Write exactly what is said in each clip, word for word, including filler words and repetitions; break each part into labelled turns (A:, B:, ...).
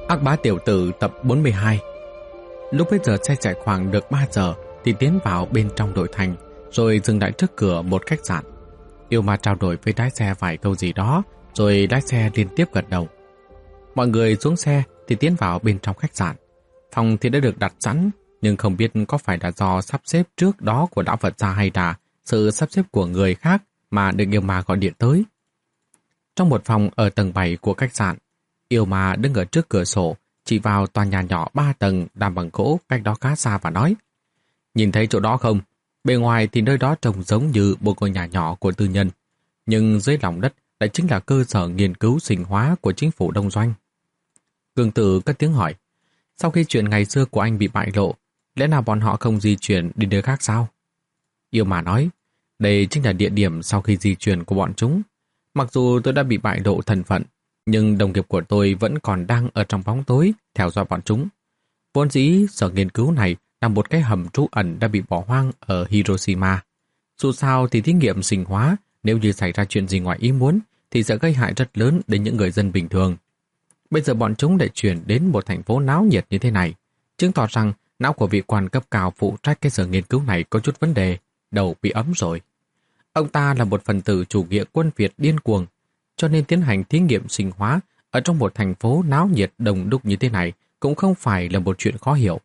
A: Ác bá tiểu tử tập bốn mươi hai. Lúc bấy giờ xe chạy khoảng được ba giờ thì tiến vào bên trong nội thành, rồi dừng lại trước cửa một khách sạn. Yêu Ma trao đổi với lái xe vài câu gì đó, rồi lái xe liên tiếp gật đầu. Mọi người xuống xe thì tiến vào bên trong khách sạn. Phòng thì đã được đặt sẵn, nhưng không biết có phải là do sắp xếp trước đó của lão Phật gia hay là sự sắp xếp của người khác mà được Yêu Ma gọi điện tới. Trong một phòng ở tầng bảy của khách sạn, Yêu Ma đứng ở trước cửa sổ, chỉ vào tòa nhà nhỏ ba tầng làm bằng gỗ cách đó khá xa và nói: "Nhìn thấy chỗ đó không? Bề ngoài thì nơi đó trông giống như một ngôi nhà nhỏ của tư nhân, nhưng dưới lòng đất lại chính là cơ sở nghiên cứu sinh hóa của chính phủ Đông Doanh." Cường Tử cất tiếng hỏi: "Sau khi chuyện ngày xưa của anh bị bại lộ, lẽ nào bọn họ không di chuyển đi nơi khác sao?" Yêu Ma nói: "Đây chính là địa điểm sau khi di chuyển của bọn chúng. Mặc dù tôi đã bị bại lộ thân phận, nhưng đồng nghiệp của tôi vẫn còn đang ở trong bóng tối theo dõi bọn chúng. Vốn dĩ sở nghiên cứu này là một cái hầm trú ẩn đã bị bỏ hoang ở Hiroshima. Dù sao thì thí nghiệm sinh hóa, nếu như xảy ra chuyện gì ngoài ý muốn thì sẽ gây hại rất lớn đến những người dân bình thường. Bây giờ bọn chúng lại chuyển đến một thành phố náo nhiệt như thế này, chứng tỏ rằng não của vị quan cấp cao phụ trách cái sở nghiên cứu này có chút vấn đề, đầu bị ấm rồi. Ông ta là một phần tử chủ nghĩa quân Việt điên cuồng, cho nên tiến hành thí nghiệm sinh hóa ở trong một thành phố náo nhiệt đông đúc như thế này cũng không phải là một chuyện khó hiểu."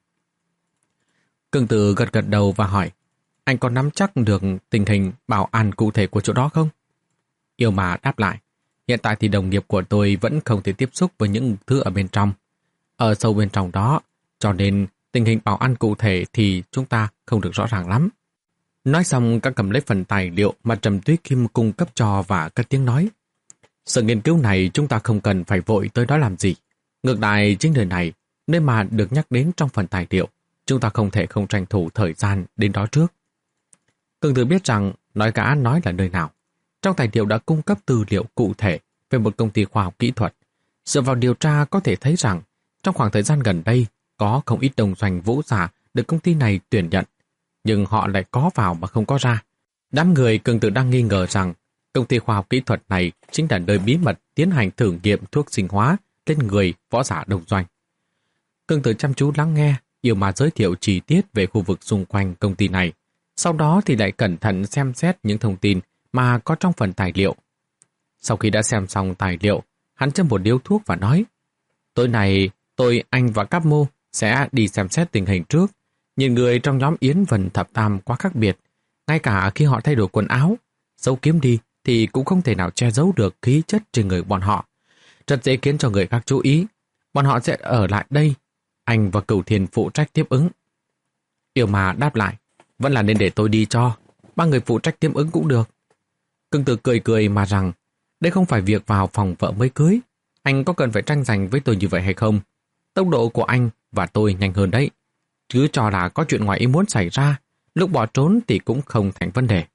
A: Cường Tử gật gật đầu và hỏi: "Anh có nắm chắc được tình hình bảo an cụ thể của chỗ đó không?" Yêu Ma đáp lại: "Hiện tại thì đồng nghiệp của tôi vẫn không thể tiếp xúc với những thứ ở bên trong, ở sâu bên trong đó, cho nên tình hình bảo an cụ thể thì chúng ta không được rõ ràng lắm." Nói xong, các cầm lấy phần tài liệu mà Trầm Túy Kim cung cấp cho và cất tiếng nói: "Sở nghiên cứu này chúng ta không cần phải vội tới đó làm gì. Ngược lại, chính nơi này, nơi mà được nhắc đến trong phần tài liệu, chúng ta không thể không tranh thủ thời gian đến đó trước." Cường Tử biết rằng nói gã nói là nơi nào. Trong tài liệu đã cung cấp tư liệu cụ thể về một công ty khoa học kỹ thuật. Dựa vào điều tra có thể thấy rằng trong khoảng thời gian gần đây có không ít đồng doanh vũ giả được công ty này tuyển nhận, nhưng họ lại có vào mà không có ra. Đám người Cường Tử đang nghi ngờ rằng công ty khoa học kỹ thuật này chính là nơi bí mật tiến hành thử nghiệm thuốc sinh hóa lên người võ giả đồng doanh. Cường Tử chăm chú lắng nghe Yêu Ma giới thiệu chi tiết về khu vực xung quanh công ty này, sau đó thì lại cẩn thận xem xét những thông tin mà có trong phần tài liệu. Sau khi đã xem xong tài liệu, hắn châm một điếu thuốc và nói: "Tối nay, tôi, anh và Cáp Mô sẽ đi xem xét tình hình trước. Nhìn người trong nhóm Yến Vân Thập Tam quá khác biệt, ngay cả khi họ thay đổi quần áo, giấu kiếm đi thì cũng không thể nào che giấu được khí chất trên người bọn họ. Rất dễ khiến cho người khác chú ý. Bọn họ sẽ ở lại đây. Anh và Cửu Thiên phụ trách tiếp ứng." Yêu Ma đáp lại: "Vẫn là nên để tôi đi cho. Ba người phụ trách tiếp ứng cũng được." Cường Tử cười cười mà rằng: "Đây không phải việc vào phòng vợ mới cưới. Anh có cần phải tranh giành với tôi như vậy hay không? Tốc độ của anh và tôi nhanh hơn đấy. Cứ cho là có chuyện ngoài ý muốn xảy ra, lúc bỏ trốn thì cũng không thành vấn đề."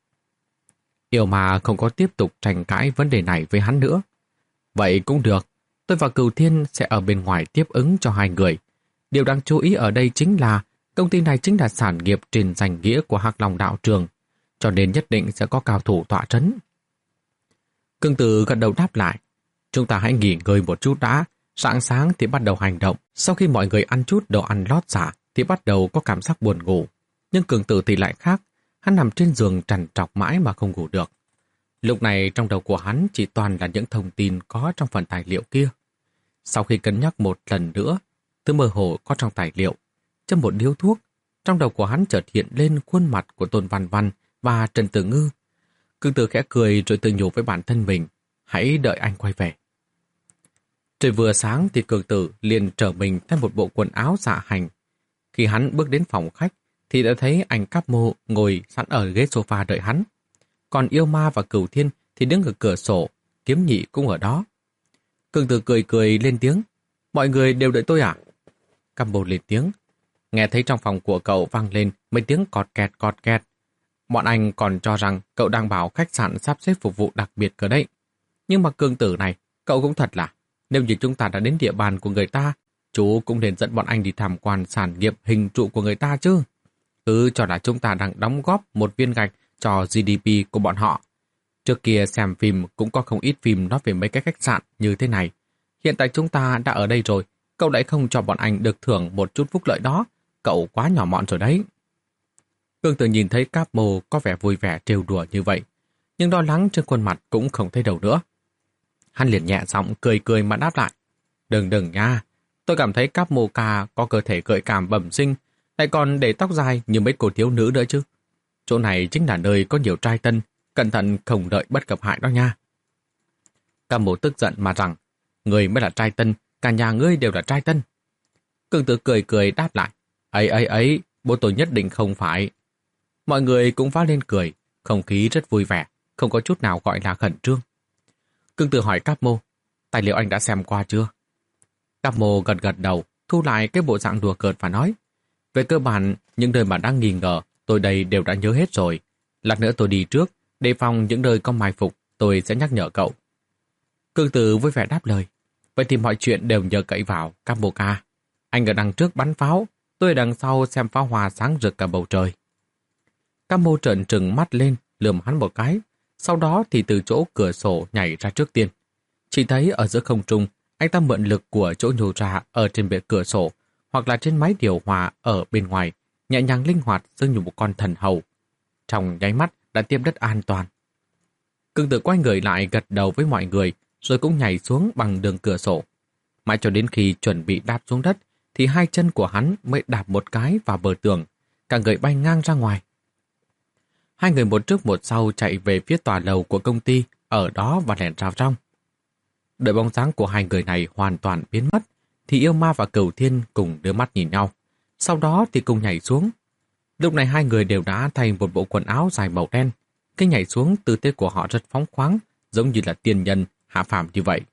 A: Yêu Ma không có tiếp tục tranh cãi vấn đề này với hắn nữa. "Vậy cũng được, tôi và Cửu Thiên sẽ ở bên ngoài tiếp ứng cho hai người. Điều đáng chú ý ở đây chính là công ty này chính là sản nghiệp trên danh nghĩa của Hắc Long đạo trường, cho nên nhất định sẽ có cao thủ tọa trấn." Cường Tử gật đầu đáp lại: "Chúng ta hãy nghỉ ngơi một chút đã, sáng sáng thì bắt đầu hành động." Sau khi mọi người ăn chút đồ ăn lót dạ thì bắt đầu có cảm giác buồn ngủ. Nhưng Cường Tử thì lại khác, hắn nằm trên giường trằn trọc mãi mà không ngủ được. Lúc này trong đầu của hắn chỉ toàn là những thông tin có trong phần tài liệu kia. Sau khi cân nhắc một lần nữa, thứ mơ hồ có trong tài liệu, châm một điếu thuốc, trong đầu của hắn chợt hiện lên khuôn mặt của Tôn Văn Văn và Trần Tử Ngư. Cường Tử khẽ cười rồi tự nhủ với bản thân mình: hãy đợi anh quay về. Trời vừa sáng thì Cường Tử liền trở mình thay một bộ quần áo dạ hành. Khi hắn bước đến phòng khách thì đã thấy anh Cáp Mô ngồi sẵn ở ghế sofa đợi hắn. Còn Yêu Ma và Cửu Thiên thì đứng ở cửa sổ, Kiếm Nhị cũng ở đó. Cường Tử cười cười lên tiếng: "Mọi người đều đợi tôi à?" Cáp Mô lên tiếng: "Nghe thấy trong phòng của cậu vang lên mấy tiếng cọt kẹt cọt kẹt. Bọn anh còn cho rằng cậu đang bảo khách sạn sắp xếp phục vụ đặc biệt cơ đấy. Nhưng mà Cường Tử này, cậu cũng thật là, nếu như chúng ta đã đến địa bàn của người ta, chú cũng nên dẫn bọn anh đi tham quan sản nghiệp hình trụ của người ta chứ. Cứ cho là chúng ta đang đóng góp một viên gạch cho giê đê pê của bọn họ. Trước kia xem phim cũng có không ít phim nói về mấy cái khách sạn như thế này. Hiện tại chúng ta đã ở đây rồi, Cậu lại không cho bọn anh được thưởng một chút phúc lợi đó, cậu quá nhỏ mọn rồi đấy. Cương Tử nhìn thấy Cáp Mô có vẻ vui vẻ trêu đùa như vậy, nhưng lo lắng trên khuôn mặt cũng không thấy đâu nữa. Hắn liền nhẹ giọng cười cười mà đáp lại. Đừng đừng nha, tôi cảm thấy Cáp Mô ca có cơ thể gợi cảm bẩm sinh, lại còn để tóc dài như mấy cô thiếu nữ nữa chứ. Chỗ này chính là nơi có nhiều trai tân, cẩn thận không đợi bất gặp hại đó nha. Cáp Mô tức giận mà rằng, người mới là trai tân, cả nhà ngươi đều là trai tân. Cương Tử cười cười đáp lại, ấy ấy ấy, bố tôi nhất định không phải. Mọi người cũng phá lên cười, không khí rất vui vẻ, không có chút nào gọi là khẩn trương. Cương Tử hỏi Cáp Mô, tài liệu anh đã xem qua chưa? Cáp Mô gật gật đầu, thu lại cái bộ dạng đùa cợt và nói, về cơ bản, những nơi mà đang nghi ngờ, tôi đây đều đã nhớ hết rồi. Lát nữa tôi đi trước, đề phòng những nơi có mai phục, tôi sẽ nhắc nhở cậu. Cương Tử vui vẻ đáp lời, vậy thì mọi chuyện đều nhờ cậy vào, Cáp Mô ca. Anh ở đằng trước bắn pháo, tôi ở đằng sau xem pháo hoa sáng rực cả bầu trời. Cáp Mô trợn trừng mắt lên, lườm hắn một cái, sau đó thì từ chỗ cửa sổ nhảy ra trước tiên. Chỉ thấy ở giữa không trung, anh ta mượn lực của chỗ nhô ra ở trên bệ cửa sổ, hoặc là trên máy điều hòa ở bên ngoài, nhẹ nhàng linh hoạt giống như một con thần hầu. Trong nháy mắt đã tiếp đất an toàn. Cương Tử quay người lại gật đầu với mọi người, rồi cũng nhảy xuống bằng đường cửa sổ. Mãi cho đến khi chuẩn bị đáp xuống đất, thì hai chân của hắn mới đạp một cái vào bờ tường, cả người bay ngang ra ngoài. Hai người một trước một sau chạy về phía tòa lầu của công ty, ở đó và lẻn vào trong. Đợi bóng dáng của hai người này hoàn toàn biến mất, thì Yêu Ma và Cửu Thiên cùng đưa mắt nhìn nhau. Sau đó thì cùng nhảy xuống. Lúc này hai người đều đã thay một bộ quần áo dài màu đen. Cái nhảy xuống tư thế của họ rất phóng khoáng, giống như là tiên nhân hạ phàm như vậy.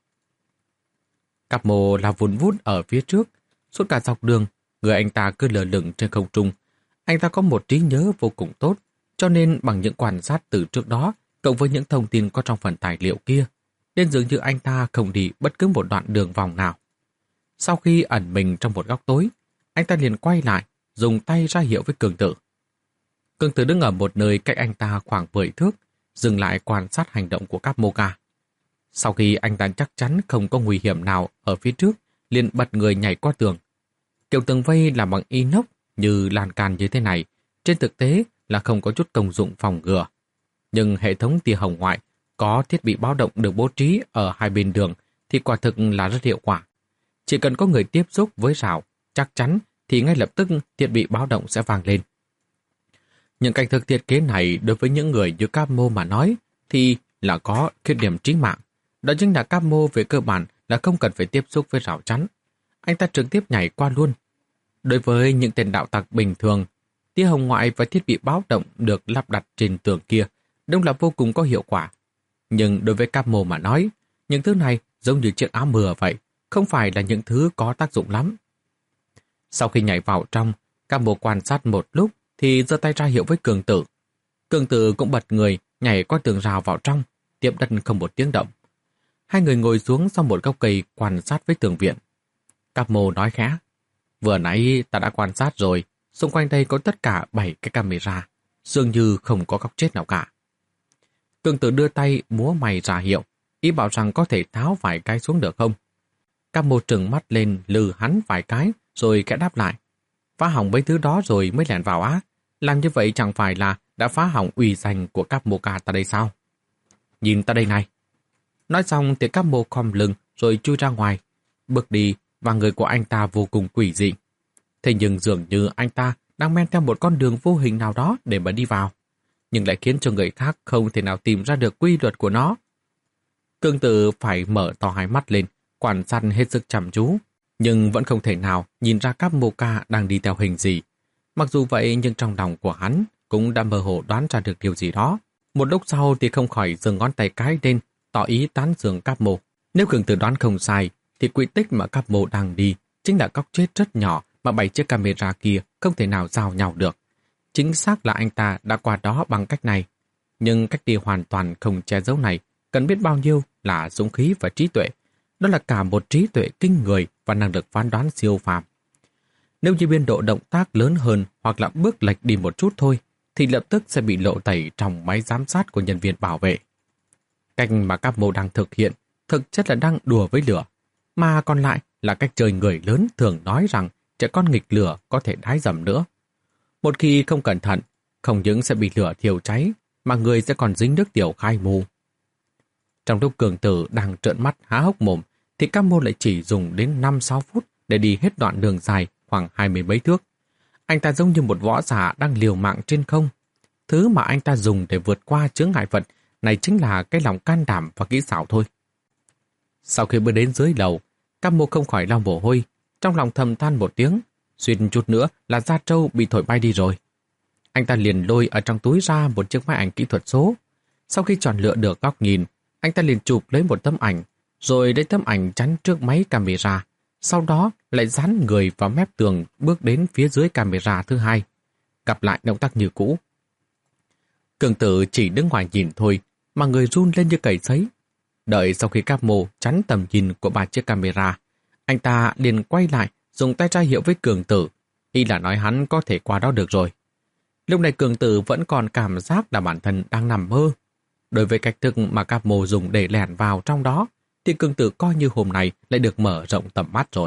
A: Cáp Mô là vun vút ở phía trước. Suốt cả dọc đường, người anh ta cứ lờ lửng trên không trung. Anh ta có một trí nhớ vô cùng tốt, cho nên bằng những quan sát từ trước đó, cộng với những thông tin có trong phần tài liệu kia, nên dường như anh ta không đi bất cứ một đoạn đường vòng nào. Sau khi ẩn mình trong một góc tối, anh ta liền quay lại, dùng tay ra hiệu với Cương Tử. Cương Tử đứng ở một nơi cách anh ta khoảng mười thước, dừng lại quan sát hành động của Cáp Mô ca. Sau khi anh ta chắc chắn không có nguy hiểm nào ở phía trước, liền bật người nhảy qua tường. Kiểu tường vây làm bằng inox như lan can như thế này, trên thực tế là không có chút công dụng phòng ngừa. Nhưng hệ thống tia hồng ngoại có thiết bị báo động được bố trí ở hai bên đường thì quả thực là rất hiệu quả. Chỉ cần có người tiếp xúc với rào, chắc chắn thì ngay lập tức thiết bị báo động sẽ vang lên. Những cách thức thiết kế này đối với những người như Cáp Mô mà nói thì là có khuyết điểm chí mạng. Đó chính là Cáp Mô về cơ bản là không cần phải tiếp xúc với rào chắn. Anh ta trực tiếp nhảy qua luôn. Đối với những tên đạo tặc bình thường, tia hồng ngoại và thiết bị báo động được lắp đặt trên tường kia đúng là vô cùng có hiệu quả. Nhưng đối với Cáp Mô mà nói, những thứ này giống như chiếc áo mưa vậy, không phải là những thứ có tác dụng lắm. Sau khi nhảy vào trong, Cáp Mô quan sát một lúc thì giơ tay ra hiệu với Cường Tử. Cường Tử cũng bật người nhảy qua tường rào vào trong, tiếp đất không một tiếng động. Hai người ngồi xuống sau một gốc cây quan sát với tường viện. Cáp Mô nói khẽ, vừa nãy ta đã quan sát rồi, xung quanh đây có tất cả bảy cái camera, dường như không có góc chết nào cả. Cường Tử đưa tay múa mày ra hiệu, ý bảo rằng có thể tháo vài cái xuống được không. Cáp Mô trừng mắt lên lừ hắn vài cái, rồi kẽ đáp lại. Phá hỏng mấy thứ đó rồi mới lẻn vào á, làm như vậy chẳng phải là đã phá hỏng uy danh của Cáp Mô ca ta đây sao? Nhìn ta đây này. Nói xong thì Cáp Mô khom lưng rồi chui ra ngoài, bước đi và người của anh ta vô cùng quỷ dị. Thế nhưng dường như anh ta đang men theo một con đường vô hình nào đó để mà đi vào, nhưng lại khiến cho người khác không thể nào tìm ra được quy luật của nó. Cương Tử phải mở to hai mắt lên, quan sát hết sức chăm chú, nhưng vẫn không thể nào nhìn ra Cáp Mô ca đang đi theo hình gì. Mặc dù vậy nhưng trong lòng của hắn cũng đã mơ hồ đoán ra được điều gì đó. Một lúc sau thì không khỏi giơ ngón tay cái lên, tỏ ý tán dương Cáp Mô. Nếu Cương Tử đoán không sai, thì quy tích mà Cáp Mô đang đi chính là góc chết rất nhỏ mà bảy chiếc camera kia không thể nào giao nhau được. Chính xác là anh ta đã qua đó bằng cách này. Nhưng cách đi hoàn toàn không che giấu này cần biết bao nhiêu là dũng khí và trí tuệ. Đó là cả một trí tuệ kinh người và năng lực phán đoán siêu phàm. Nếu như biên độ động tác lớn hơn hoặc là bước lệch đi một chút thôi, thì lập tức sẽ bị lộ tẩy trong máy giám sát của nhân viên bảo vệ. Cách mà Cáp Mô đang thực hiện thực chất là đang đùa với lửa, mà còn lại là cách chơi người lớn thường nói rằng trẻ con nghịch lửa có thể đái dầm nữa. Một khi không cẩn thận, không những sẽ bị lửa thiêu cháy, mà người sẽ còn dính nước tiểu khai mù. Trong lúc Cường Tử đang trợn mắt há hốc mồm, thì Cáp Mô lại chỉ dùng đến năm sáu phút để đi hết đoạn đường dài khoảng hai mươi mấy thước. Anh ta giống như một võ giả đang liều mạng trên không. Thứ mà anh ta dùng để vượt qua chướng ngại vật này chính là cái lòng can đảm và kỹ xảo thôi. Sau khi bước đến dưới lầu, Cáp Mô không khỏi lau mồ hôi, trong lòng thầm than một tiếng, suýt chút nữa là da trâu bị thổi bay đi rồi. Anh ta liền lôi ở trong túi ra một chiếc máy ảnh kỹ thuật số. Sau khi chọn lựa được góc nhìn, anh ta liền chụp lấy một tấm ảnh, rồi lấy tấm ảnh chắn trước máy camera, sau đó lại dán người vào mép tường bước đến phía dưới camera thứ hai, gặp lại động tác như cũ. Cường Tử chỉ đứng ngoài nhìn thôi, mà người run lên như cầy sấy. Đợi sau khi Cáp Mô chắn tầm nhìn của ba chiếc camera, anh ta liền quay lại, dùng tay ra hiệu với Cường Tử, ý là nói hắn có thể qua đó được rồi. Lúc này Cường Tử vẫn còn cảm giác là bản thân đang nằm mơ. Đối với cách thức mà Cáp Mô dùng để lẻn vào trong đó, thì Cường Tử coi như hôm nay lại được mở rộng tầm mắt rồi.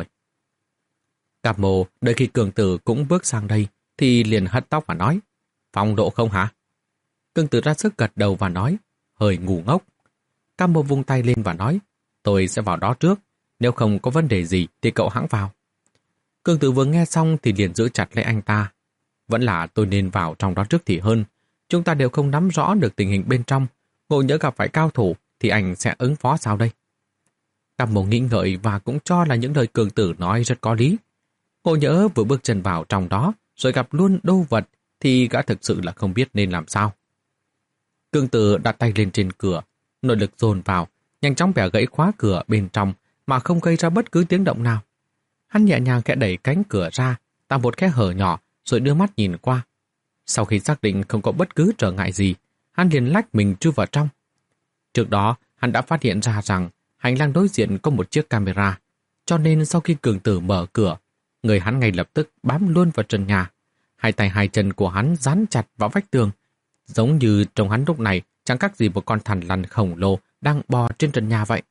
A: Cáp Mô đợi khi Cường Tử cũng bước sang đây, thì liền hất tóc và nói, phong độ không hả? Cường Tử ra sức gật đầu và nói, hơi ngu ngốc. Cáp Mô vung tay lên và nói, tôi sẽ vào đó trước, nếu không có vấn đề gì thì cậu hãng vào. Cường Tử vừa nghe xong thì liền giữ chặt lấy anh ta. Vẫn là tôi nên vào trong đó trước thì hơn. Chúng ta đều không nắm rõ được tình hình bên trong. Ngộ nhỡ gặp phải cao thủ thì anh sẽ ứng phó sao đây? Cáp Mô nghĩ ngợi và cũng cho là những lời Cường Tử nói rất có lý. Ngộ nhỡ vừa bước chân vào trong đó rồi gặp luôn đô vật thì gã thực sự là không biết nên làm sao. Cường Tử đặt tay lên trên cửa, nội lực dồn vào, nhanh chóng bẻ gãy khóa cửa bên trong mà không gây ra bất cứ tiếng động nào. Hắn nhẹ nhàng khẽ đẩy cánh cửa ra, tạo một khe hở nhỏ rồi đưa mắt nhìn qua. Sau khi xác định không có bất cứ trở ngại gì, hắn liền lách mình chui vào trong. Trước đó, hắn đã phát hiện ra rằng hành lang đối diện có một chiếc camera, cho nên sau khi Cường Tử mở cửa, người hắn ngay lập tức bám luôn vào trần nhà. Hai tay hai chân của hắn dán chặt vào vách tường, giống như trông hắn lúc này chẳng khác gì một con thằn lằn khổng lồ đang bò trên trần nhà vậy.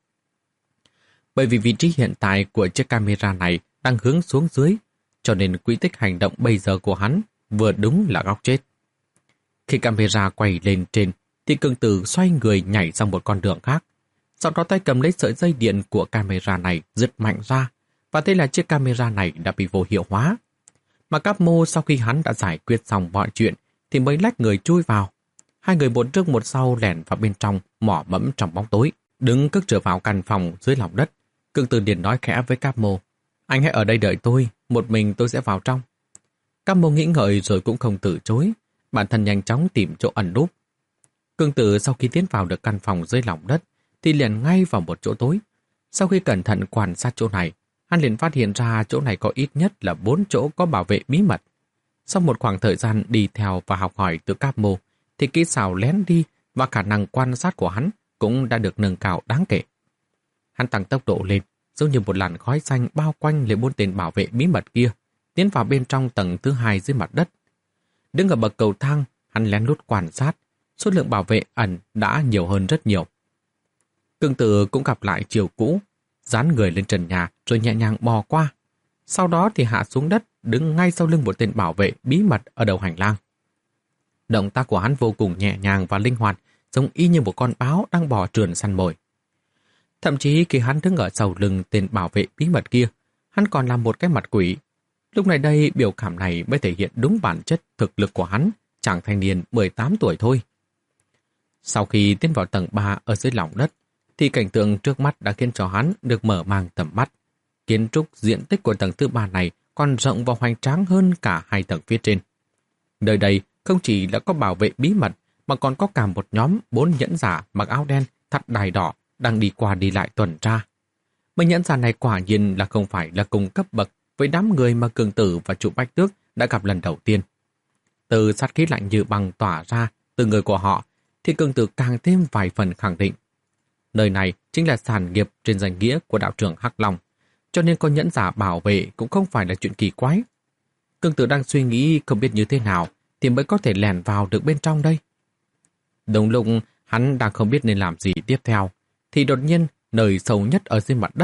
A: Bởi vì vị trí hiện tại của chiếc camera này đang hướng xuống dưới, cho nên quỹ tích hành động bây giờ của hắn vừa đúng là góc chết. Khi camera quay lên trên, thì Cường Tử xoay người nhảy sang một con đường khác. Sau đó tay cầm lấy sợi dây điện của camera này giật mạnh ra, và thế là chiếc camera này đã bị vô hiệu hóa. Mà Cáp Mô sau khi hắn đã giải quyết xong mọi chuyện, thì mới lách người chui vào. Hai người một trước một sau lẻn vào bên trong, mỏ mẫm trong bóng tối, đứng cất trở vào căn phòng dưới lòng đất. Cường Tử liền nói khẽ với Cáp Mô, anh hãy ở đây đợi tôi, một mình tôi sẽ vào trong. Cáp Mô nghĩ ngợi rồi cũng không từ chối, bản thân nhanh chóng tìm chỗ ẩn núp. Cường Tử sau khi tiến vào được căn phòng dưới lòng đất, thì liền ngay vào một chỗ tối. Sau khi cẩn thận quan sát chỗ này, hắn liền phát hiện ra chỗ này có ít nhất là bốn chỗ có bảo vệ bí mật. Sau một khoảng thời gian đi theo và học hỏi từ Cáp Mô, thì kỹ xảo lén đi và khả năng quan sát của hắn cũng đã được nâng cao đáng kể. Hắn tăng tốc độ lên, giống như một làn khói xanh bao quanh lấy bốn tên bảo vệ bí mật kia, tiến vào bên trong tầng thứ hai dưới mặt đất. Đứng ở bậc cầu thang, hắn lén lút quan sát, số lượng bảo vệ ẩn đã nhiều hơn rất nhiều. Cường Tử cũng gặp lại chiều cũ, dán người lên trần nhà rồi nhẹ nhàng bò qua. Sau đó thì hạ xuống đất, đứng ngay sau lưng một tên bảo vệ bí mật ở đầu hành lang. Động tác của hắn vô cùng nhẹ nhàng và linh hoạt, giống y như một con báo đang bò trườn săn mồi. Thậm chí khi hắn đứng ở sau lưng tên bảo vệ bí mật kia, hắn còn làm một cái mặt quỷ. Lúc này đây, biểu cảm này mới thể hiện đúng bản chất thực lực của hắn, chàng thanh niên mười tám tuổi thôi. Sau khi tiến vào tầng ba ở dưới lòng đất, thì cảnh tượng trước mắt đã khiến cho hắn được mở mang tầm mắt. Kiến trúc diện tích của tầng thứ ba này còn rộng và hoành tráng hơn cả hai tầng phía trên. Nơi đây không chỉ là có bảo vệ bí mật, mà còn có cả một nhóm bốn nhẫn giả mặc áo đen, thắt đai đỏ đang đi qua đi lại tuần tra. Mấy nhẫn giả này quả nhiên là không phải là cùng cấp bậc với đám người mà Cường Tử và Trụ Bách Tước đã gặp lần đầu tiên. Từ sát khí lạnh như băng tỏa ra từ người của họ, thì Cường Tử càng thêm vài phần khẳng định. Nơi này chính là sản nghiệp trên danh nghĩa của đạo trưởng Hắc Long, cho nên có nhẫn giả bảo vệ cũng không phải là chuyện kỳ quái. Cường Tử đang suy nghĩ không biết như thế nào thì mới có thể lẻn vào được bên trong đây. Đồng lúc hắn đang không biết nên làm gì tiếp theo, thì đột nhiên nơi sâu nhất ở dưới mặt đất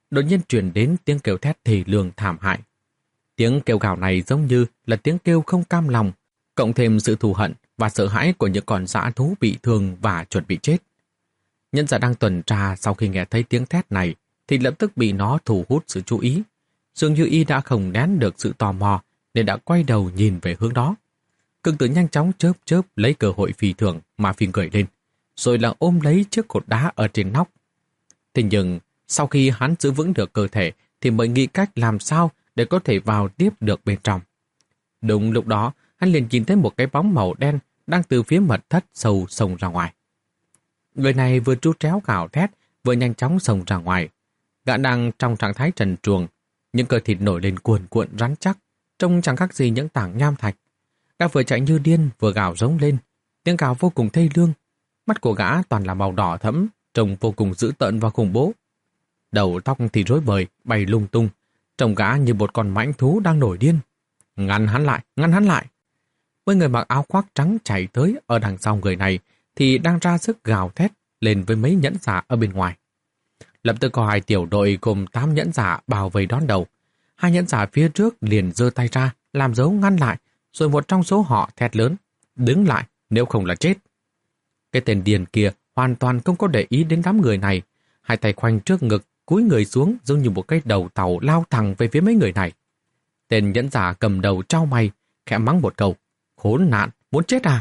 A: đột nhiên truyền đến tiếng kêu thét thì lường thảm hại. Tiếng kêu gào này giống như là tiếng kêu không cam lòng, cộng thêm sự thù hận và sợ hãi của những con dã thú bị thương và chuẩn bị chết. Nhân giả đang tuần tra sau khi nghe thấy tiếng thét này thì lập tức bị nó thu hút sự chú ý. Dường như y đã không nén được sự tò mò nên đã quay đầu nhìn về hướng đó. Cường tử nhanh chóng chớp chớp lấy cơ hội phi thường mà phi người lên, rồi là ôm lấy chiếc cột đá ở trên nóc. Thế nhưng sau khi hắn giữ vững được cơ thể thì mới nghĩ cách làm sao để có thể vào tiếp được bên trong. Đúng lúc đó, hắn liền nhìn thấy một cái bóng màu đen đang từ phía mật thất sâu sông ra ngoài. Người này vừa tru tréo gào thét, vừa nhanh chóng xông ra ngoài. Gã đang trong trạng thái trần truồng, những cơ thịt nổi lên cuồn cuộn rắn chắc, trông chẳng khác gì những tảng nham thạch. Gã vừa chạy như điên, vừa gào rống lên, tiếng gào vô cùng thê lương. Mắt của gã toàn là màu đỏ thẫm, trông vô cùng dữ tợn và khủng bố. Đầu tóc thì rối bời, bay lung tung, trông gã như một con mãnh thú đang nổi điên. Ngăn hắn lại, ngăn hắn lại. Mấy người mặc áo khoác trắng chạy tới ở đằng sau người này thì đang ra sức gào thét lên với mấy nhẫn giả ở bên ngoài. Lập tức có hai tiểu đội gồm tám nhẫn giả bao vây đón đầu. Hai nhẫn giả phía trước liền giơ tay ra, làm dấu ngăn lại, rồi một trong số họ thét lớn, đứng lại, nếu không là chết. Cái tên điên kia hoàn toàn không có để ý đến đám người này, hai tay khoanh trước ngực, cúi người xuống giống như một cái đầu tàu lao thẳng về phía mấy người này. Tên nhẫn giả cầm đầu trao mày, khẽ mắng một câu, khốn nạn, muốn chết à?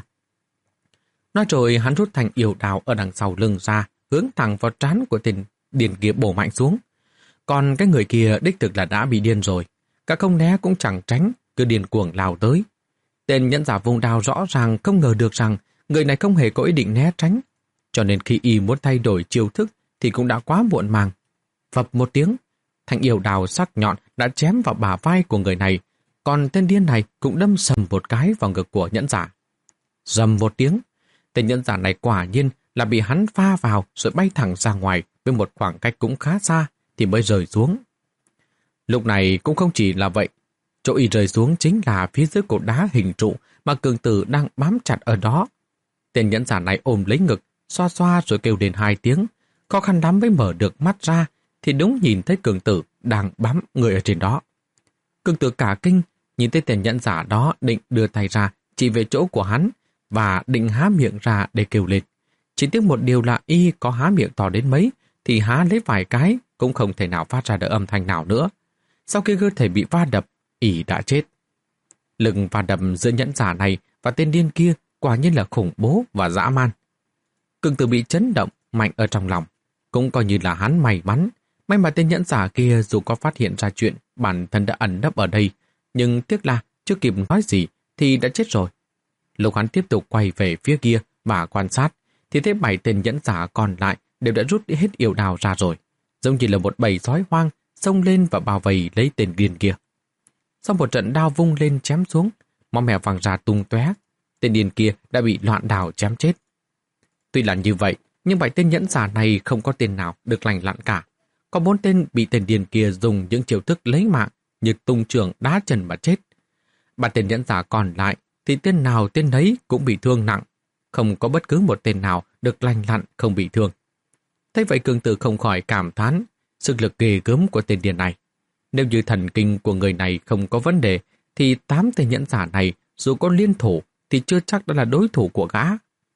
A: Nói rồi hắn rút thành yểu đào ở đằng sau lưng ra, hướng thẳng vào trán của tên điên kia bổ mạnh xuống. Còn cái người kia đích thực là đã bị điên rồi, cả không né cũng chẳng tránh, cứ điên cuồng lao tới. Tên nhẫn giả vùng đao rõ ràng không ngờ được rằng người này không hề có ý định né tránh, cho nên khi y muốn thay đổi chiêu thức thì cũng đã quá muộn màng. Phập một tiếng, thanh yểu đào sắc nhọn đã chém vào bả vai của người này, còn tên điên này cũng đâm sầm một cái vào ngực của nhẫn giả. Rầm một tiếng, tên nhẫn giả này quả nhiên là bị hắn pha vào rồi bay thẳng ra ngoài với một khoảng cách cũng khá xa thì mới rơi xuống. Lúc này cũng không chỉ là vậy, chỗ y rơi xuống chính là phía dưới cột đá hình trụ mà cường tử đang bám chặt ở đó. Tên nhẫn giả này ôm lấy ngực, xoa xoa rồi kêu đến hai tiếng, khó khăn lắm mới mở được mắt ra thì đúng nhìn thấy cường tử đang bám người ở trên đó. Cường tử cả kinh, nhìn thấy tên nhẫn giả đó định đưa tay ra chỉ về chỗ của hắn và định há miệng ra để kêu lên. Chỉ tiếc một điều là y có há miệng to đến mấy thì há lấy vài cái cũng không thể nào phát ra được âm thanh nào nữa. Sau khi cơ thể bị va đập, y đã chết. Lực va đập giữa nhẫn giả này và tên điên kia quả nhiên là khủng bố và dã man. Cường tử bị chấn động mạnh ở trong lòng, cũng coi như là hắn may mắn. May mà tên nhẫn giả kia dù có phát hiện ra chuyện bản thân đã ẩn nấp ở đây, nhưng tiếc là chưa kịp nói gì thì đã chết rồi. Lúc hắn tiếp tục quay về phía kia và quan sát, thì thấy bảy tên nhẫn giả còn lại đều đã rút hết yểu đào ra rồi, giống như là một bầy sói hoang xông lên và bao vây lấy tên điên kia. Sau một trận đao vung lên chém xuống, máu mè văng ra tung tóe, tên điên kia đã bị loạn đao chém chết. Tuy là như vậy, nhưng bảy tên nhẫn giả này không có tên nào được lành lặn cả. Có bốn tên bị tên điên kia dùng những chiêu thức lấy mạng như tung trường đá chân mà chết. Ba tên nhẫn giả còn lại thì tên nào tên nấy cũng bị thương nặng, không có bất cứ một tên nào được lành lặn không bị thương. Thế vậy cường tử không khỏi cảm thán sức lực ghê gớm của tên điên này. Nếu như thần kinh của người này không có vấn đề thì tám tên nhẫn giả này dù có liên thủ thì chưa chắc đã là đối thủ của gã.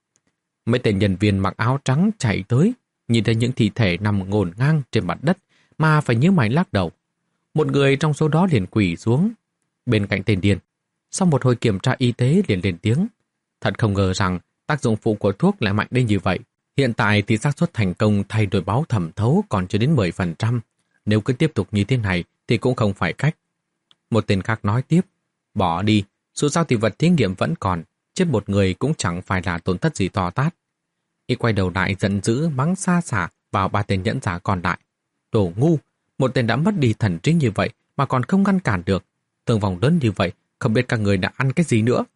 A: Mấy tên nhân viên mặc áo trắng chạy tới, nhìn thấy những thi thể nằm ngổn ngang trên mặt đất mà phải nhíu mày lắc đầu. Một người trong số đó liền quỳ xuống bên cạnh tên điên. Sau một hồi kiểm tra y tế liền lên tiếng. Thật không ngờ rằng tác dụng phụ của thuốc lại mạnh đến như vậy. Hiện tại thì xác suất thành công thay đổi báo thẩm thấu còn chưa đến mười phần trăm. Nếu cứ tiếp tục như thế này thì cũng không phải cách. Một tên khác nói tiếp. Bỏ đi, dù sao thì vật thí nghiệm vẫn còn. Chết một người cũng chẳng phải là tổn thất gì to tát. Y quay đầu lại giận dữ mắng xa xả vào ba tên nhẫn giả còn lại. Đồ ngu, một tên đã mất đi thần trí như vậy mà còn không ngăn cản được. Thương vong lớn như vậy, không biết các người đã ăn cái gì nữa.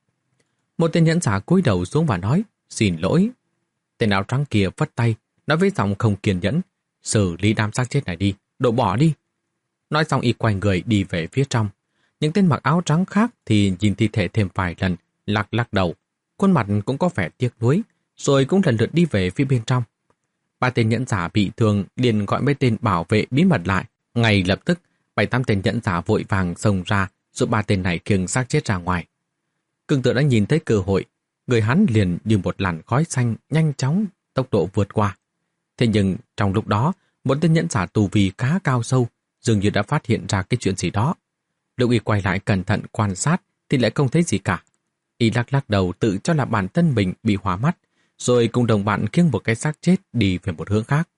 A: Một tên nhẫn giả cúi đầu xuống và nói, xin lỗi. Tên áo trắng kia vất tay, nói với giọng không kiên nhẫn, xử lý đám xác chết này đi, đổ bỏ đi. Nói xong y quay người đi về phía trong. Những tên mặc áo trắng khác thì nhìn thi thể thêm vài lần, lắc lắc đầu, khuôn mặt cũng có vẻ tiếc nuối, rồi cũng lần lượt đi về phía bên trong. Ba tên nhẫn giả bị thương liền gọi mấy tên bảo vệ bí mật lại. Ngay lập tức, bảy tám tên nhẫn giả vội vàng xông ra giúp ba tên này khiêng xác chết ra ngoài. Cường Tử đã nhìn thấy cơ hội, người hắn liền như một làn khói xanh nhanh chóng tốc độ vượt qua. Thế nhưng trong lúc đó, một tên nhẫn giả tu vi khá cao sâu dường như đã phát hiện ra cái chuyện gì đó. Lúc y quay lại cẩn thận quan sát thì lại không thấy gì cả. Y lắc lắc đầu tự cho là bản thân mình bị hóa mắt, rồi cùng đồng bạn khiêng một cái xác chết đi về một hướng khác.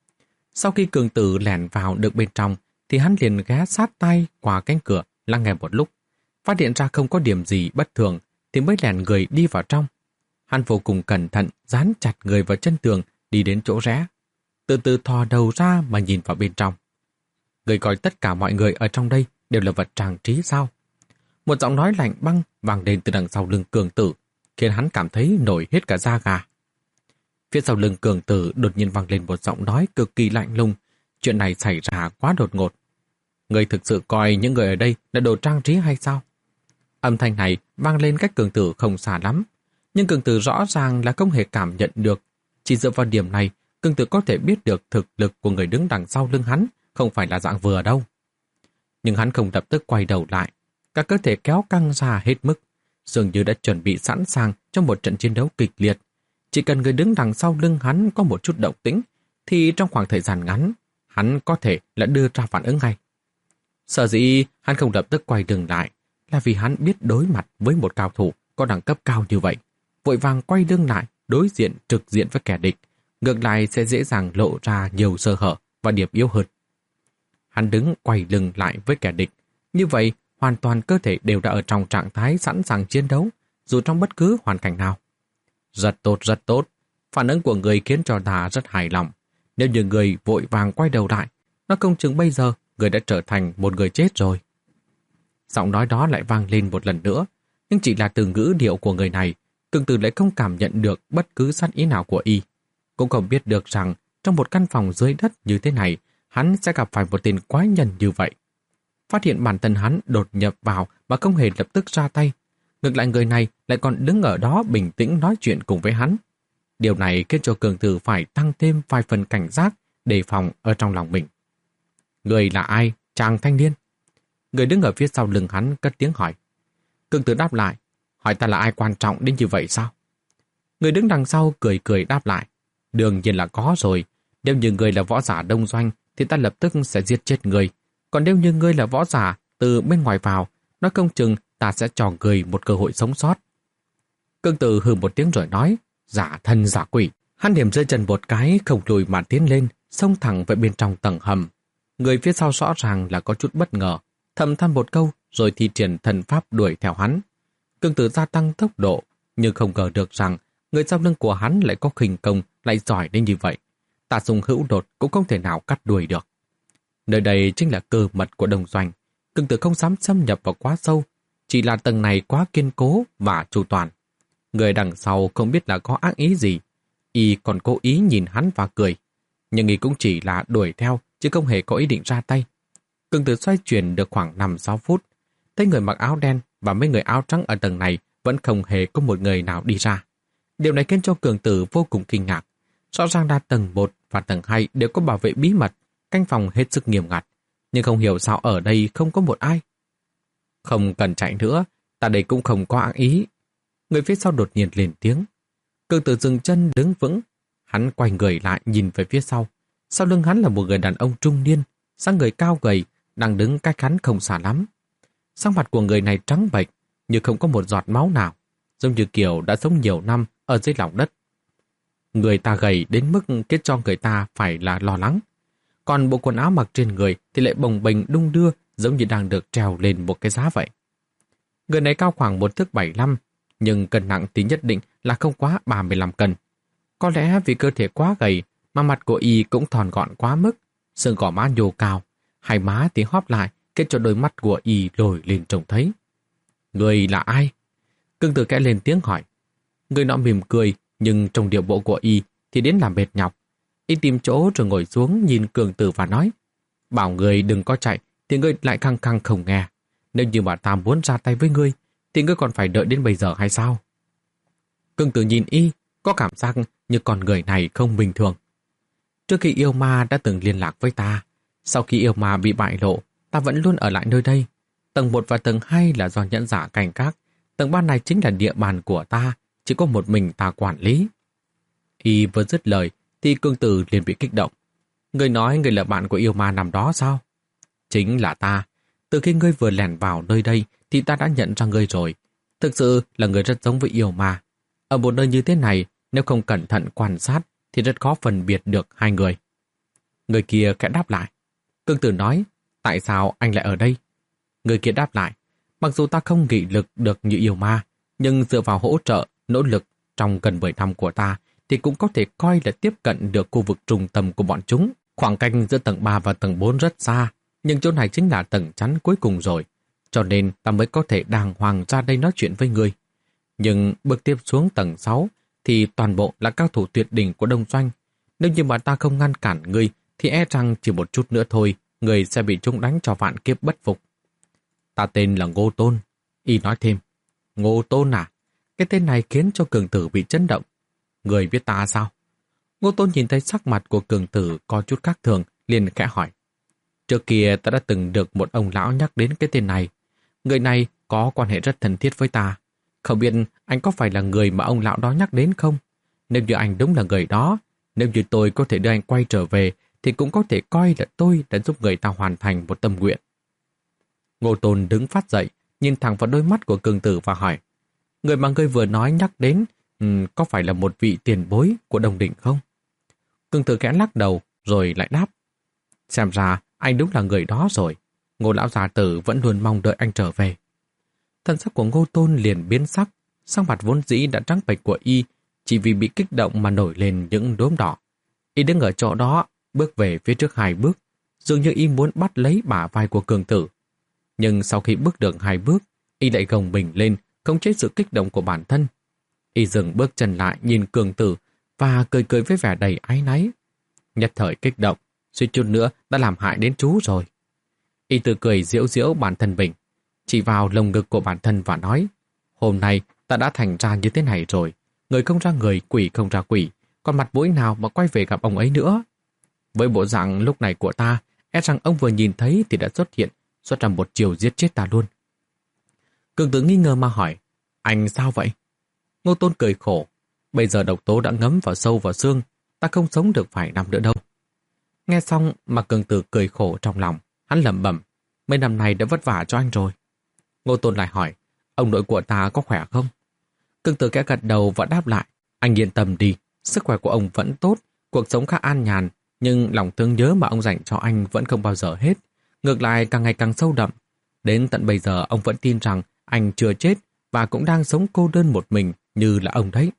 A: Sau khi Cường Tử lẻn vào được bên trong thì hắn liền ghé sát tay qua cánh cửa lắng nghe một lúc. Phát hiện ra không có điểm gì bất thường thì mới lèn người đi vào trong. Hắn vô cùng cẩn thận dán chặt người vào chân tường đi đến chỗ rẽ. Từ từ thò đầu ra mà nhìn vào bên trong. Người coi tất cả mọi người ở trong đây đều là vật trang trí sao? Một giọng nói lạnh băng vang lên từ đằng sau lưng Cường Tử, khiến hắn cảm thấy nổi hết cả da gà. Phía sau lưng Cường Tử đột nhiên vang lên một giọng nói cực kỳ lạnh lùng. Chuyện này xảy ra quá đột ngột. Người thực sự coi những người ở đây là đồ trang trí hay sao? Âm thanh này vang lên cách Cường Tử không xa lắm, nhưng Cường Tử rõ ràng là không hề cảm nhận được. Chỉ dựa vào điểm này, Cường Tử có thể biết được thực lực của người đứng đằng sau lưng hắn không phải là dạng vừa đâu. Nhưng hắn không lập tức quay đầu lại, cả cơ thể kéo căng ra hết mức, dường như đã chuẩn bị sẵn sàng cho một trận chiến đấu kịch liệt. Chỉ cần người đứng đằng sau lưng hắn có một chút động tĩnh, thì trong khoảng thời gian ngắn, hắn có thể là đưa ra phản ứng ngay. Sở dĩ hắn không lập tức quay lưng lại là vì hắn biết đối mặt với một cao thủ có đẳng cấp cao như vậy, vội vàng quay lưng lại đối diện trực diện với kẻ địch, ngược lại sẽ dễ dàng lộ ra nhiều sơ hở và điểm yếu hơn. Hắn đứng quay lưng lại với kẻ địch, như vậy hoàn toàn cơ thể đều đã ở trong trạng thái sẵn sàng chiến đấu, dù trong bất cứ hoàn cảnh nào. Rất tốt, rất tốt. Phản ứng của người khiến cho ta rất hài lòng. Nếu như người vội vàng quay đầu lại, nó không chừng bây giờ người đã trở thành một người chết rồi. Giọng nói đó lại vang lên một lần nữa, nhưng chỉ là từ ngữ điệu của người này, Cường Tử lại không cảm nhận được bất cứ sát ý nào của y. Cũng không biết được rằng trong một căn phòng dưới đất như thế này, hắn sẽ gặp phải một tên quái nhân như vậy. Phát hiện bản thân hắn đột nhập vào mà không hề lập tức ra tay. Ngược lại người này lại còn đứng ở đó bình tĩnh nói chuyện cùng với hắn. Điều này khiến cho Cường Tử phải tăng thêm vài phần cảnh giác, đề phòng ở trong lòng mình. Người là ai, chàng thanh niên? Người đứng ở phía sau lưng hắn cất tiếng hỏi. Cường Tử đáp lại, hỏi ta là ai quan trọng đến như vậy sao? Người đứng đằng sau cười cười đáp lại, đương nhiên là có rồi. Nếu như người là võ giả đông doanh thì ta lập tức sẽ giết chết người. Còn nếu như ngươi là võ giả từ bên ngoài vào, nói không chừng ta sẽ cho người một cơ hội sống sót. Cường Tử hừ một tiếng rồi nói, giả thân giả quỷ. Hắn điểm rơi chân một cái, không lùi mà tiến lên, xông thẳng về bên trong tầng hầm. Người phía sau rõ ràng là có chút bất ngờ, thầm than một câu rồi thi triển thần pháp đuổi theo hắn. Cường Tử gia tăng tốc độ, nhưng không ngờ được rằng người sau lưng của hắn lại có khinh công lại giỏi đến như vậy. Tà Sùng hữu đột cũng không thể nào cắt đuổi được. Nơi đây chính là cơ mật của Đông Doanh. Cường Tử không dám xâm nhập vào quá sâu, chỉ là tầng này quá kiên cố và chu toàn. Người đằng sau không biết là có ác ý gì, y còn cố ý nhìn hắn và cười, nhưng y cũng chỉ là đuổi theo chứ không hề có ý định ra tay. Cường Tử xoay chuyển được khoảng năm sáu phút, thấy người mặc áo đen và mấy người áo trắng ở tầng này vẫn không hề có một người nào đi ra. Điều này khiến cho Cường Tử vô cùng kinh ngạc. Rõ ràng là tầng một và tầng hai đều có bảo vệ bí mật, canh phòng hết sức nghiêm ngặt, nhưng không hiểu sao ở đây không có một ai. Không cần chạy nữa, ta đây cũng không có ác ý. Người phía sau đột nhiên lên tiếng. Cường Tử dừng chân đứng vững, hắn quay người lại nhìn về phía sau. Sau lưng hắn là một người đàn ông trung niên, dáng người cao gầy, đang đứng cách hắn không xa lắm. Sắc mặt của người này trắng bệch, như không có một giọt máu nào, giống như kiểu đã sống nhiều năm ở dưới lòng đất. Người ta gầy đến mức khiến cho người ta phải là lo lắng. Còn bộ quần áo mặc trên người thì lại bồng bềnh đung đưa, giống như đang được treo lên một cái giá vậy. Người này cao khoảng một thước bảy lăm, nhưng cân nặng thì nhất định là không quá ba mươi lăm cân. Có lẽ vì cơ thể quá gầy mà mặt của y cũng thòn gọn quá mức, xương gò má nhô cao, hai má thì hóp lại, khiến cho đôi mắt của y lồi lên trông thấy. Người là ai? Cường Tử kẽ lên tiếng hỏi. Người nọ mỉm cười, nhưng trong điệu bộ của y thì đến làm mệt nhọc. Y tìm chỗ rồi ngồi xuống nhìn Cường Tử và nói, bảo người đừng có chạy thì ngươi lại khăng khăng không nghe. Nếu như mà ta muốn ra tay với ngươi thì ngươi còn phải đợi đến bây giờ hay sao? Cường Tử nhìn y, có cảm giác như con người này không bình thường. Trước khi yêu ma đã từng liên lạc với ta. Sau khi yêu ma bị bại lộ, ta vẫn luôn ở lại nơi đây. Tầng một và tầng hai là do nhẫn giả canh gác. Tầng ba này chính là địa bàn của ta, chỉ có một mình ta quản lý. Y vừa dứt lời thì Cương Tử liền bị kích động. Người nói người là bạn của yêu ma năm đó sao? Chính là ta. Từ khi ngươi vừa lẻn vào nơi đây thì ta đã nhận ra ngươi rồi. Thực sự là người rất giống với yêu ma. Ở một nơi như thế này, nếu không cẩn thận quan sát thì rất khó phân biệt được hai người. Người kia khẽ đáp lại. Cương Tử nói, tại sao anh lại ở đây? Người kia đáp lại, mặc dù ta không nghị lực được như yêu ma, nhưng dựa vào hỗ trợ, nỗ lực trong gần mười năm của ta thì cũng có thể coi là tiếp cận được khu vực trung tâm của bọn chúng. Khoảng cách giữa tầng ba và tầng bốn rất xa, nhưng chỗ này chính là tầng chắn cuối cùng rồi, cho nên ta mới có thể đàng hoàng ra đây nói chuyện với ngươi. Nhưng bước tiếp xuống tầng sáu thì toàn bộ là cao thủ tuyệt đỉnh của Đông Doanh. Nếu như mà ta không ngăn cản ngươi thì e rằng chỉ một chút nữa thôi, ngươi sẽ bị chúng đánh cho vạn kiếp bất phục. Ta tên là Ngô Tôn. Y nói thêm, Ngô Tôn à? Cái tên này khiến cho Cường Tử bị chấn động. Người biết ta sao? Ngô Tôn nhìn thấy sắc mặt của Cường Tử có chút khác thường, liền khẽ hỏi. Trước kia ta đã từng được một ông lão nhắc đến cái tên này. Người này có quan hệ rất thân thiết với ta. Không biết anh có phải là người mà ông lão đó nhắc đến không? Nếu như anh đúng là người đó, nếu như tôi có thể đưa anh quay trở về, thì cũng có thể coi là tôi đã giúp người ta hoàn thành một tâm nguyện. Ngô Tôn đứng phát dậy, nhìn thẳng vào đôi mắt của Cường Tử và hỏi, người mà ngươi vừa nói nhắc đến, um, có phải là một vị tiền bối của Đồng Đỉnh không? Cường Tử khẽ lắc đầu, rồi lại đáp, xem ra anh đúng là người đó rồi. Ngô lão già tử vẫn luôn mong đợi anh trở về. Thân sắc của Ngô Tôn liền biến sắc, sắc mặt vốn dĩ đã trắng bệch của y, chỉ vì bị kích động mà nổi lên những đốm đỏ. Y đứng ở chỗ đó, bước về phía trước hai bước, dường như y muốn bắt lấy bả vai của Cường Tử. Nhưng sau khi bước được hai bước, y lại gồng mình lên, khống chế sự kích động của bản thân. Y dừng bước chân lại nhìn Cường Tử và cười cười với vẻ đầy áy náy. Nhất thời kích động, suýt chút nữa đã làm hại đến chú rồi. Y tự cười giễu giễu bản thân mình, chỉ vào lồng ngực của bản thân và nói, hôm nay ta đã thành ra như thế này rồi, người không ra người, quỷ không ra quỷ, còn mặt mũi nào mà quay về gặp ông ấy nữa. Với bộ dạng lúc này của ta, e rằng ông vừa nhìn thấy thì đã xuất hiện, xuất ra một chiều giết chết ta luôn. Cường Tử nghi ngờ mà hỏi, anh sao vậy? Ngô Tôn cười khổ, bây giờ độc tố đã ngấm vào sâu vào xương, ta không sống được vài năm nữa đâu. Nghe xong mà Cường Tử cười khổ trong lòng, hắn lẩm bẩm, mấy năm nay đã vất vả cho anh rồi. Ngô Tôn lại hỏi, ông nội của ta có khỏe không? Cường Tử kẽ gật đầu và đáp lại, anh yên tâm đi, sức khỏe của ông vẫn tốt, cuộc sống khá an nhàn, nhưng lòng thương nhớ mà ông dành cho anh vẫn không bao giờ hết. Ngược lại càng ngày càng sâu đậm. Đến tận bây giờ ông vẫn tin rằng anh chưa chết và cũng đang sống cô đơn một mình như là ông đấy.